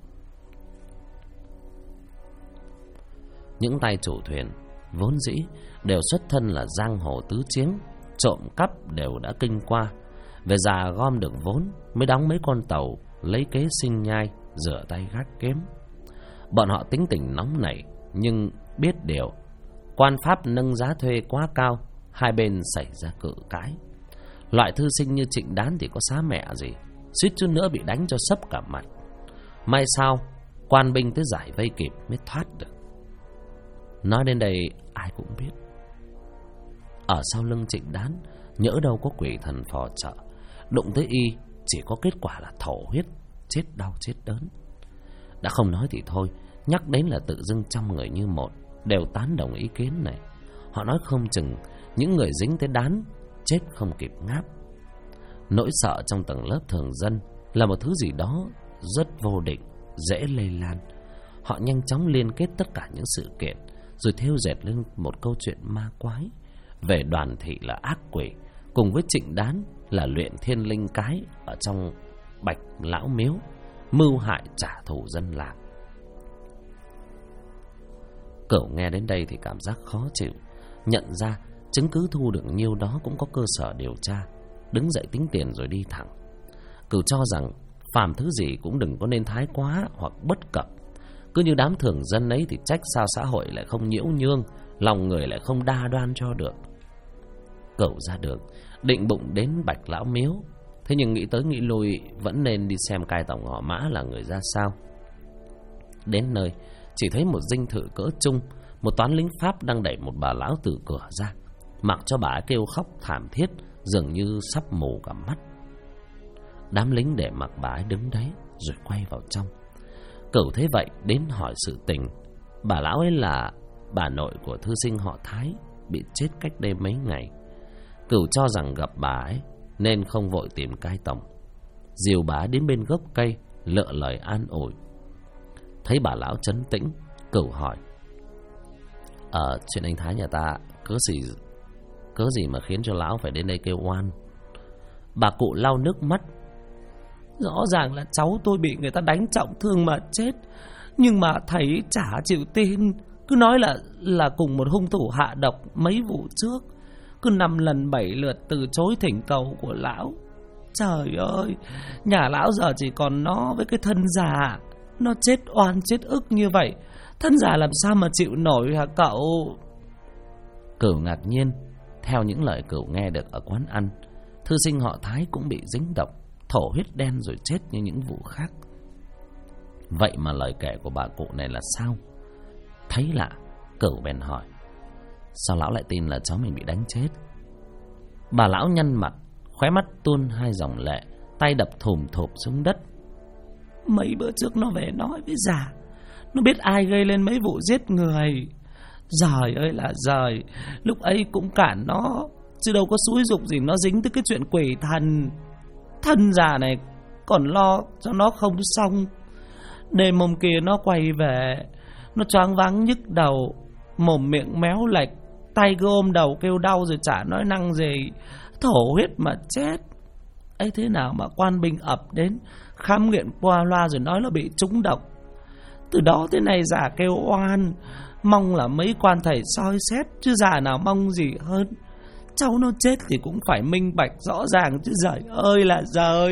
Những tay chủ thuyền vốn dĩ đều xuất thân là giang hồ tứ chiến, trộm cắp đều đã kinh qua. Về già gom được vốn mới đóng mấy con tàu, lấy kế sinh nhai, rửa tay gác kiếm. Bọn họ tính tình nóng nảy, nhưng biết điều, quan pháp nâng giá thuê quá cao, hai bên xảy ra cự cãi. Loại thư sinh như Trịnh Đán thì có xá mẹ gì, suýt chút nữa bị đánh cho sấp cả mặt. May sao quan binh tới giải vây kịp mới thoát được. Nói đến đây ai cũng biết, ở sau lưng Trịnh Đán nhỡ đâu có quỷ thần phò trợ, đụng tới y chỉ có kết quả là thổ huyết, chết đau chết đớn. Đã không nói thì thôi, nhắc đến là tự dưng trăm người như một đều tán đồng ý kiến này. Họ nói không chừng những người dính tới Đán chết không kịp ngáp. Nỗi sợ trong tầng lớp thường dân là một thứ gì đó rất vô định, dễ lây lan. Họ nhanh chóng liên kết tất cả những sự kiện, rồi thêu dệt lên một câu chuyện ma quái về Đoàn Thị là ác quỷ, cùng với Trịnh Đán là luyện thiên linh cái ở trong Bạch Lão Miếu, mưu hại trả thù dân làng. Cửu nghe đến đây thì cảm giác khó chịu, nhận ra chứng cứ thu được nhiêu đó cũng có cơ sở điều tra, đứng dậy tính tiền rồi đi thẳng. Cửu cho rằng phàm thứ gì cũng đừng có nên thái quá hoặc bất cập. Cứ như đám thường dân ấy thì trách sao xã hội lại không nhiễu nhương, lòng người lại không đa đoan cho được. Cửu ra đường, định bụng đến Bạch Lão Miếu. Thế nhưng nghĩ tới nghĩ lui, vẫn nên đi xem cai tổng họ Mã là người ra sao. Đến nơi chỉ thấy một dinh thự cỡ trung, một toán lính Pháp đang đẩy một bà lão từ cửa ra, mặc cho bà kêu khóc thảm thiết, dường như sắp mù cả mắt. Đám lính để mặc bà ấy đứng đấy rồi quay vào trong. Cửu thấy vậy đến hỏi sự tình. Bà lão ấy là bà nội của thư sinh họ Thái, bị chết cách đây mấy ngày. Cửu cho rằng gặp bà ấy nên không vội tìm cai tổng, dìu bà đến bên gốc cây lựa lời an ủi. Thấy bà lão trấn tĩnh, Cửu hỏi: chuyện anh Thái nhà ta cớ gì mà khiến cho lão phải đến đây kêu oan? Bà cụ lau nước mắt: Rõ ràng là cháu tôi bị người ta đánh trọng thương mà chết, nhưng mà thầy chả chịu tin, Cứ nói là cùng một hung thủ hạ độc mấy vụ trước, cứ 5 lần 7 lượt từ chối thỉnh cầu của lão. Trời ơi, nhà lão giờ chỉ còn nó với cái thân già. Nó chết oan chết ức như vậy, thân già làm sao mà chịu nổi hả cậu? Cửu ngạc nhiên. Theo những lời Cửu nghe được ở quán ăn, thư sinh họ Thái cũng bị dính độc, thổ huyết đen rồi chết như những vụ khác. Vậy mà lời kể của bà cụ này là sao? Thấy lạ, Cửu bèn hỏi: sao lão lại tin là cháu mình bị đánh chết? Bà lão nhăn mặt, khóe mắt tuôn 2 dòng lệ, tay đập thùm thụp xuống đất. Mấy bữa trước nó về nói với già, nó biết ai gây lên mấy vụ giết người. Giời ơi là giời, lúc ấy cũng cản nó, chứ đâu có xúi giục gì nó dính tới cái chuyện quỷ thần. Thân già này còn lo cho nó không xong. Đêm hôm kia nó quay về, nó choáng váng nhức đầu, mồm miệng méo lệch, tay cứ ôm đầu kêu đau rồi chả nói năng gì, thổ huyết mà chết. Ấy thế nào mà quan binh ập đến khám nghiệm qua loa rồi nói nó bị trúng độc. Từ đó tới nay già kêu oan, mong là mấy quan thầy soi xét, chứ già nào mong gì hơn. Cháu nó chết thì cũng phải minh bạch rõ ràng chứ, giời ơi là giời.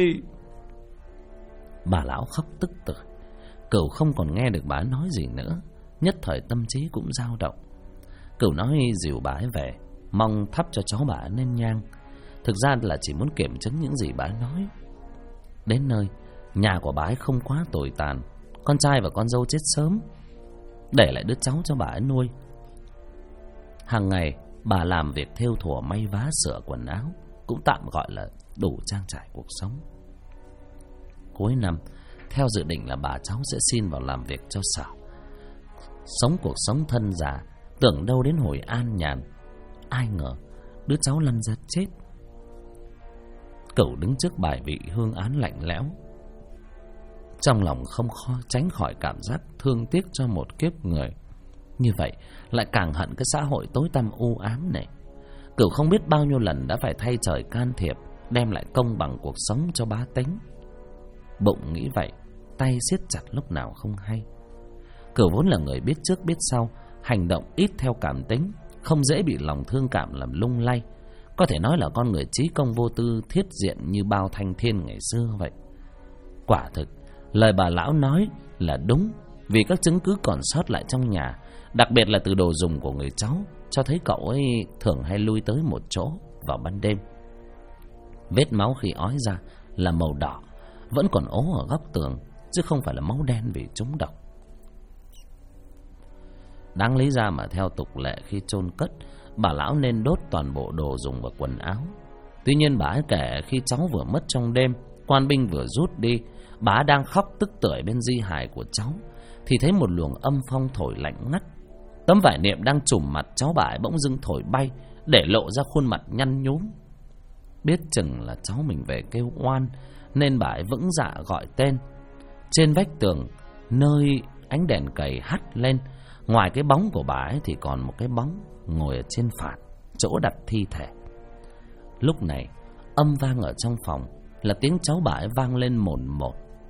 Bà lão khóc tức tưởi. Cửu không còn nghe được bà nói gì nữa, nhất thời tâm trí cũng dao động. Cửu nói dìu bà ấy về, mong thắp cho cháu bà ấy lên nhang. Thực ra là chỉ muốn kiểm chứng những gì bà ấy nói. Đến nơi, nhà của bà ấy không quá tồi tàn, con trai và con dâu chết sớm, để lại đứa cháu cho bà ấy nuôi. Hàng ngày bà làm việc thêu thùa may vá sửa quần áo, cũng tạm gọi là đủ trang trải cuộc sống. Cuối năm, theo dự định là bà cháu sẽ xin vào làm việc cho sở, sống cuộc sống thân già, tưởng đâu đến hồi an nhàn. Ai ngờ đứa cháu lăn ra chết. Cửu đứng trước bài vị hương án lạnh lẽo, trong lòng không tránh khỏi cảm giác thương tiếc cho một kiếp người. Như vậy lại càng hận cái xã hội tối tăm u ám này. Cửu không biết bao nhiêu lần đã phải thay trời can thiệp, đem lại công bằng cuộc sống cho bá tánh. Bụng nghĩ vậy, tay siết chặt lúc nào không hay. Cửu vốn là người biết trước biết sau, hành động ít theo cảm tính, không dễ bị lòng thương cảm làm lung lay. Có thể nói là con người trí công vô tư, thiết diện như bao thanh thiên ngày xưa vậy. Quả thực, lời bà lão nói là đúng, vì các chứng cứ còn sót lại trong nhà, đặc biệt là từ đồ dùng của người cháu, cho thấy cậu ấy thường hay lui tới một chỗ vào ban đêm. Vết máu khi ói ra là màu đỏ, vẫn còn ố ở góc tường, chứ không phải là máu đen vì trúng độc. Đáng lý ra mà theo tục lệ khi chôn cất, bà lão nên đốt toàn bộ đồ dùng và quần áo. Tuy nhiên bà ấy kể khi cháu vừa mất trong đêm, quan binh vừa rút đi, bà đang khóc tức tưởi bên di hài của cháu, thì thấy một luồng âm phong thổi lạnh ngắt. Tấm vải niệm đang trùm mặt cháu bà ấy bỗng dưng thổi bay, để lộ ra khuôn mặt nhăn nhúm. Biết chừng là cháu mình về kêu oan, nên bà ấy vững dạ gọi tên. Trên vách tường, nơi ánh đèn cầy hắt lên, ngoài cái bóng của bà ấy thì còn một cái bóng ngồi ở trên phản, chỗ đặt thi thể. Lúc này, âm vang ở trong phòng là tiếng cháu bà ấy vang lên mồn một.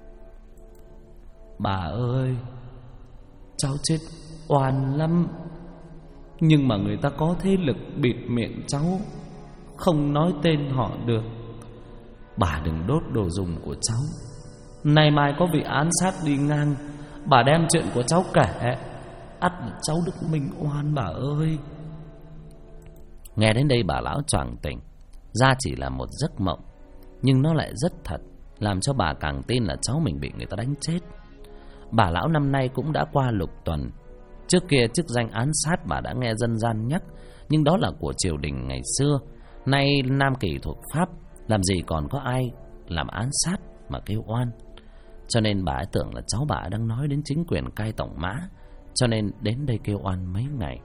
Bà ơi, cháu chết oan lắm, nhưng mà người ta có thế lực bịt miệng cháu, không nói tên họ được. Bà đừng đốt đồ dùng của cháu. Nay mai có vị án sát đi ngang, bà đem chuyện của cháu kể, ắt là cháu được minh oan bà ơi. Nghe đến đây bà lão choàng tỉnh. Ra chỉ là một giấc mộng, nhưng nó lại rất thật, làm cho bà càng tin là cháu mình bị người ta đánh chết. Bà lão năm nay cũng đã qua lục tuần. Trước kia chức danh án sát bà đã nghe dân gian nhắc, nhưng đó là của triều đình ngày xưa. Nay Nam Kỳ thuộc Pháp, làm gì còn có ai làm án sát mà kêu oan. Cho nên bà ấy tưởng là cháu bà đang nói đến chính quyền cai tổng mã, cho nên đến đây kêu oan mấy ngày.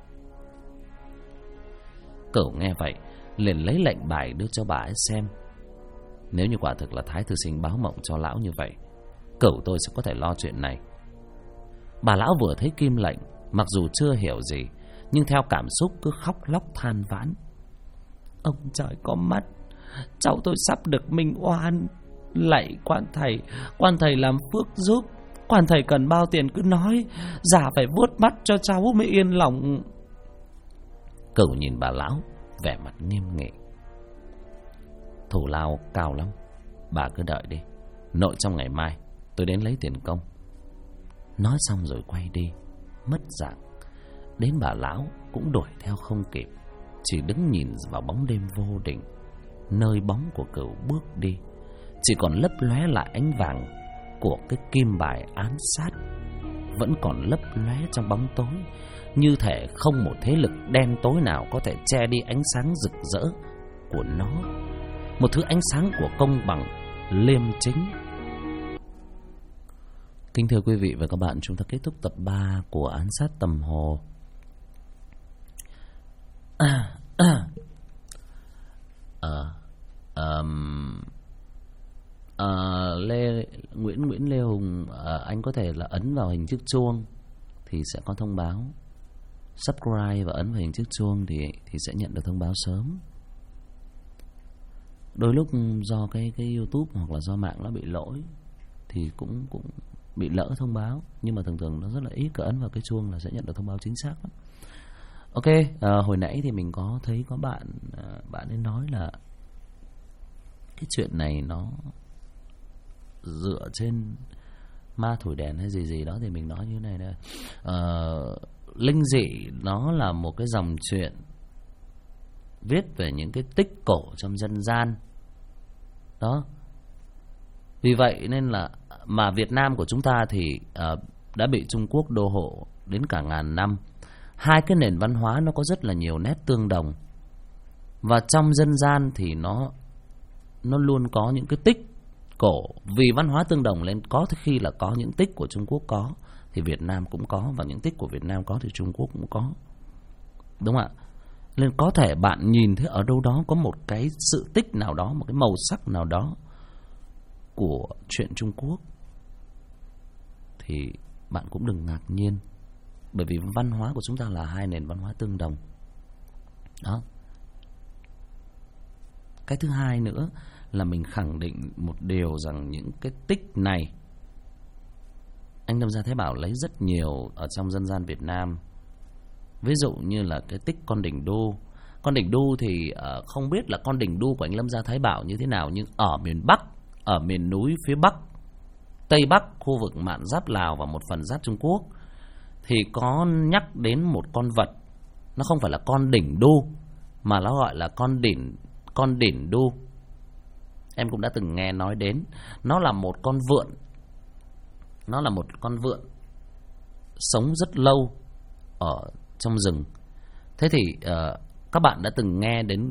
Cửu nghe vậy liền lấy lệnh bài đưa cho bà ấy xem. Nếu như quả thực là Thái thư sinh báo mộng cho lão như vậy, Cửu tôi sẽ có thể lo chuyện này. Bà lão vừa thấy kim lệnh, mặc dù chưa hiểu gì, nhưng theo cảm xúc cứ khóc lóc than vãn. Ông trời có mắt, cháu tôi sắp được minh oan. Lạy quan thầy làm phước giúp, Quan thầy cần bao tiền cứ nói, già phải vuốt mắt cho cháu mới yên lòng. Cửu nhìn bà lão, vẻ mặt nghiêm nghị. Thù lao cao lắm, bà cứ đợi đi, nội trong ngày mai tôi đến lấy tiền công. Nói xong rồi quay đi, mất dạng. Đến bà lão cũng đuổi theo không kịp, chỉ đứng nhìn vào bóng đêm vô định. Nơi bóng của Cửu bước đi, chỉ còn lấp lóe lại ánh vàng của cái kim bài án sát, vẫn còn lấp lóe trong bóng tối, như thể không một thế lực đen tối nào có thể che đi ánh sáng rực rỡ của nó. Một thứ ánh sáng của công bằng, liêm chính. Kính thưa quý vị và các bạn, chúng ta kết thúc tập 3 của Án sát Tầm Hồ. Nguyễn Lê Hùng, anh có thể là ấn vào hình chiếc chuông thì sẽ có thông báo. Subscribe và ấn vào hình chiếc chuông thì sẽ nhận được thông báo sớm. Đôi lúc do cái YouTube hoặc là do mạng nó bị lỗi thì cũng bị lỡ thông báo, nhưng mà thường nó rất là ít, cứ ấn vào cái chuông là sẽ nhận được thông báo chính xác lắm. Ok, hồi nãy thì mình có thấy có bạn ấy nói là cái chuyện này nó dựa trên ma thổi đèn hay gì đó, thì mình nói như thế này đây. Linh dị nó là một cái dòng chuyện viết về những cái tích cổ trong dân gian đó. Vì vậy nên là mà Việt Nam của chúng ta thì đã bị Trung Quốc đô hộ đến cả ngàn năm. Hai cái nền văn hóa nó có rất là nhiều nét tương đồng, và trong dân gian thì nó luôn có những cái tích cổ. Vì văn hóa tương đồng nên có khi là có những tích của Trung Quốc có thì Việt Nam cũng có, và những tích của Việt Nam có thì Trung Quốc cũng có, đúng không ạ? Nên có thể bạn nhìn thấy ở đâu đó có một cái sự tích nào đó, một cái màu sắc nào đó của chuyện Trung Quốc, thì bạn cũng đừng ngạc nhiên, bởi vì văn hóa của chúng ta là hai nền văn hóa tương đồng đó. Cái thứ hai nữa là mình khẳng định một điều rằng những cái tích này anh Lâm Gia Thái Bảo lấy rất nhiều ở trong dân gian Việt Nam. Ví dụ như là cái tích con đỉnh đu. Con đỉnh đu thì không biết là con đỉnh đu của anh Lâm Gia Thái Bảo như thế nào, nhưng ở miền Bắc, ở miền núi phía Bắc, Tây Bắc, khu vực mạn giáp Lào và một phần giáp Trung Quốc, thì có nhắc đến một con vật. Nó không phải là con đỉnh đu, mà nó gọi là con đỉnh đu. Em cũng đã từng nghe nói đến. Nó là một con vượn. Nó là một con vượn sống rất lâu ở trong rừng. Thế thì các bạn đã từng nghe đến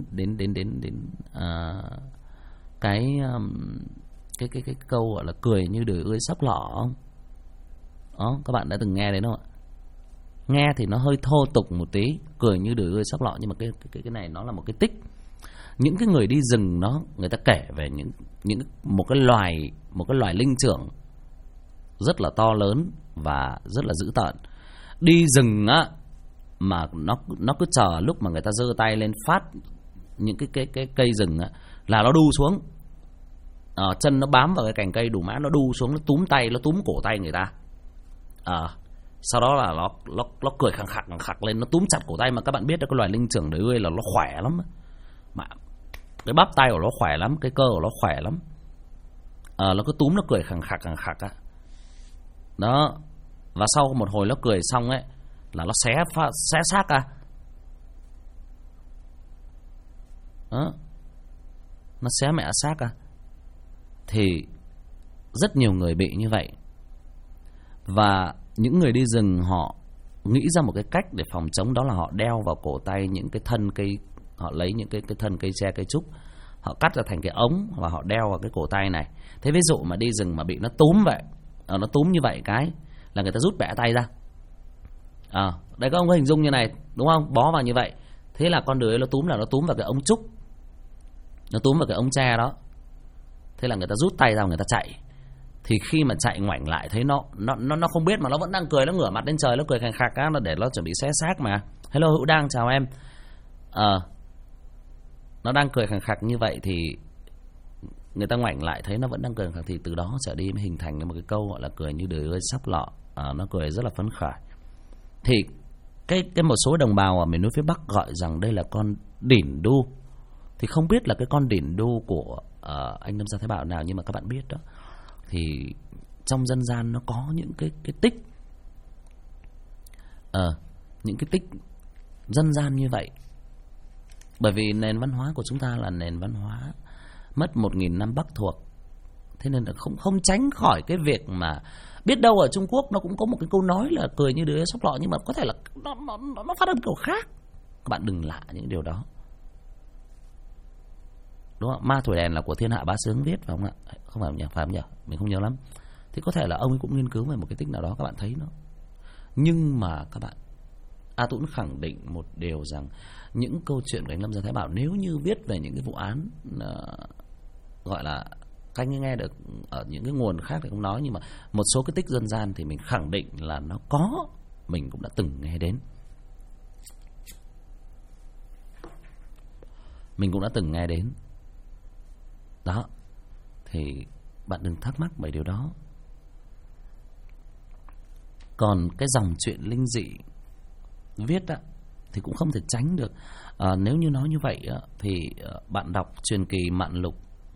cái câu gọi là cười như đời ươi sắp lọ không? Đó, các bạn đã từng nghe đến không ạ? Nghe thì nó hơi thô tục một tí, cười như đời ươi sắp lọ, nhưng mà cái này nó là một cái tích. Những cái người đi rừng người ta kể về một cái loài linh trưởng rất là to lớn và rất là dữ tợn. Đi rừng á mà nó cứ chờ lúc mà người ta giơ tay lên phát những cái cây rừng á là nó đu xuống. Chân nó bám vào cái cành cây đủ mã, nó đu xuống, nó túm tay, nó túm cổ tay người ta. Sau đó là nó cười khẳng khặc lên, nó túm chặt cổ tay. Mà các bạn biết đó, cái loài linh trưởng đấy ơi là nó khỏe lắm, mà cái bắp tay của nó khỏe lắm, cái cơ của nó khỏe lắm. Nó cứ túm, nó cười khẳng khặc á. Đó. Và sau một hồi nó cười xong ấy là nó xé xác ra. Đó. Nó xé mẹ xác ra. Thì rất nhiều người bị như vậy. Và những người đi rừng họ nghĩ ra một cái cách để phòng chống, đó là họ đeo vào cổ tay những cái thân cây. Họ lấy những cái thân cây tre, cây trúc, họ cắt ra thành cái ống và họ đeo vào cái cổ tay này. Thế ví dụ mà đi rừng mà bị nó túm vậy, nó túm như vậy cái là người ta rút bẻ tay ra. Đây các ông có hình dung như này đúng không? Bó vào như vậy. Thế là con đứa nó túm vào cái ống trúc, nó túm vào cái ống tre đó. Thế là người ta rút tay ra, người ta chạy. Thì khi mà chạy ngoảnh lại thấy nó không biết mà nó vẫn đang cười, nó ngửa mặt lên trời, nó cười khàn khạc á, nó để nó chuẩn bị xé xác mà. Hello Hữu Đang, chào em. Nó đang cười khàn khạc như vậy thì người ta ngoảnh lại thấy nó vẫn đang cười, thì từ đó trở đi mới hình thành một cái câu gọi là cười như đời ơi sắp lọ. Nó cười rất là phấn khởi. Thì cái một số đồng bào ở miền núi phía Bắc gọi rằng đây là con đỉn đu. Thì không biết là cái con đỉn đu của anh Lâm Gia Thái Bảo nào, nhưng mà các bạn biết đó, thì trong dân gian nó có những cái tích, những cái tích dân gian như vậy. Bởi vì nền văn hóa của chúng ta là nền văn hóa mất 1000 năm Bắc thuộc, thế nên là không tránh khỏi cái việc mà biết đâu ở Trung Quốc nó cũng có một cái câu nói là cười như đứa sóc lọ, nhưng mà có thể là nó phát âm kiểu khác. Các bạn đừng lạ những điều đó, đúng không? Ma Thổi Đèn là của Thiên Hạ Bá Sướng viết phải không ạ? Không phải nhỉ? Phải không nhỉ? Mình không nhớ lắm. Thì có thể là ông ấy cũng nghiên cứu về một cái tích nào đó, các bạn thấy nó. Nhưng mà các bạn, A Tũng khẳng định một điều rằng những câu chuyện của anh Lâm Gia Thái Bảo nếu như viết về những cái vụ án gọi là các anh nghe được ở những cái nguồn khác thì không nói, nhưng mà một số cái tích dân gian thì mình khẳng định là nó có, mình cũng đã từng nghe đến. Mình cũng đã từng nghe đến. Đó. Thì bạn đừng thắc mắc bởi điều đó. Còn cái dòng chuyện linh dị viết á thì cũng không thể tránh được. Nếu như nói như vậy á, thì bạn đọc truyền kỳ Mạn Lục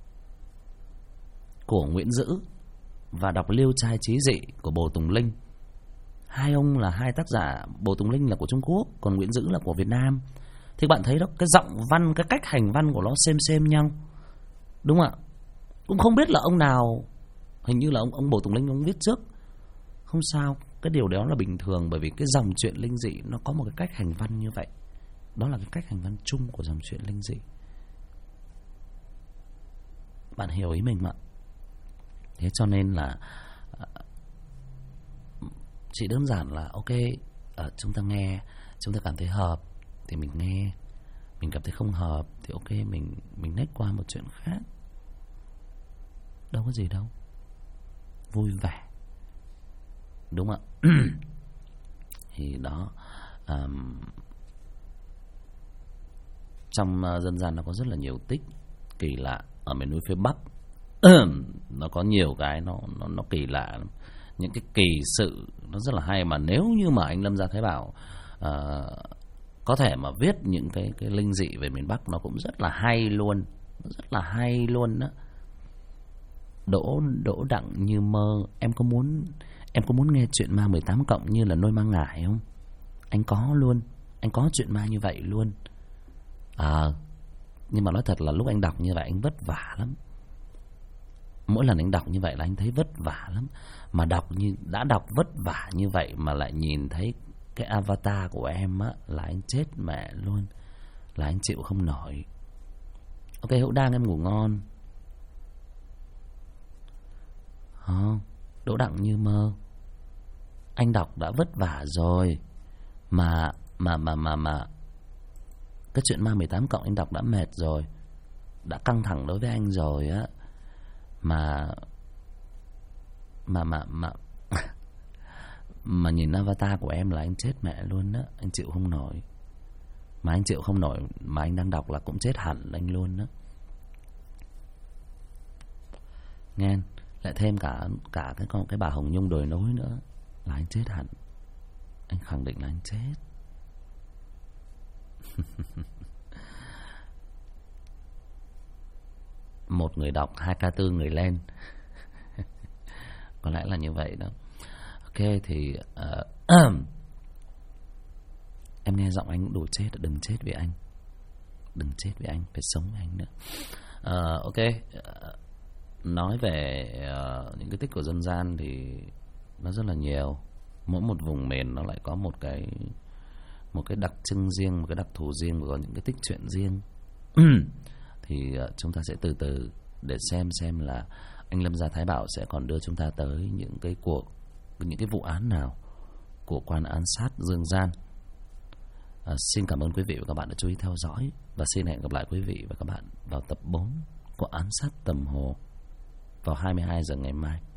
của Nguyễn Dữ và đọc Liêu Trai Chí Dị của Bồ Tùng Linh. Hai ông là hai tác giả. Bồ Tùng Linh là của Trung Quốc, còn Nguyễn Dữ là của Việt Nam. Thì bạn thấy đó, cái giọng văn, cái cách hành văn của nó xem nhau, đúng không ạ? Cũng không biết là ông nào, hình như là ông Bồ Tùng Linh ông viết trước. Không sao, cái điều đó là bình thường, bởi vì cái dòng chuyện linh dị nó có một cái cách hành văn như vậy. Đó là cái cách hành văn chung của dòng chuyện linh dị. Bạn hiểu ý mình mà. Thế cho nên là chỉ đơn giản là ok, chúng ta nghe, chúng ta cảm thấy hợp thì mình nghe, mình cảm thấy không hợp thì ok, mình next qua một chuyện khác. Đâu có gì đâu, vui vẻ, đúng không ạ? Thì đó, trong dân gian nó có rất là nhiều tích kỳ lạ ở miền núi phía Bắc. Nó có nhiều cái nó kỳ lạ, những cái kỳ sự nó rất là hay, mà nếu như mà anh Lâm Gia Thái Bảo có thể mà viết những cái linh dị về miền Bắc, nó cũng rất là hay luôn, rất là hay luôn đó. Đỗ Đặng Như Mơ, em có muốn nghe chuyện ma 18 cộng như là Nôi Ma Ngải không? Anh có luôn, anh có chuyện ma như vậy luôn. Nhưng mà nói thật là lúc anh đọc như vậy anh vất vả lắm. Mỗi lần anh đọc như vậy là anh thấy vất vả lắm. Mà đã đọc vất vả như vậy mà lại nhìn thấy cái avatar của em á, là anh chết mẹ luôn, là anh chịu không nổi. Ok Hữu Đang, em ngủ ngon. Đỗ Đặng Như Mơ, anh đọc đã vất vả rồi mà cái chuyện ma 18 cộng anh đọc đã mệt rồi, đã căng thẳng đối với anh rồi á, mà nhìn avatar của em là anh chết mẹ luôn á, anh chịu không nổi. Mà anh chịu không nổi mà anh đang đọc là cũng chết hẳn anh luôn á. Nghe, lại thêm cả cái bà Hồng Nhung đồi nối nữa là anh chết hẳn. Anh khẳng định là anh chết. Một người đọc 2K4 người lên. Có lẽ là như vậy đó. Ok thì em nghe giọng anh đủ chết. Đừng chết vì anh, đừng chết vì anh, phải sống với anh nữa. Ok, nói về những cái tích của dân gian thì nó rất là nhiều. Mỗi một vùng miền nó lại có một cái đặc trưng riêng, một cái đặc thù riêng, và có những cái tích truyện riêng. Thì chúng ta sẽ từ từ để xem là anh Lâm Gia Thái Bảo sẽ còn đưa chúng ta tới những cái vụ án nào của quan án sát dương gian. Xin cảm ơn quý vị và các bạn đã chú ý theo dõi, và xin hẹn gặp lại quý vị và các bạn vào tập 4 của Án Sát Tầm Hồ vào 22 giờ ngày mai.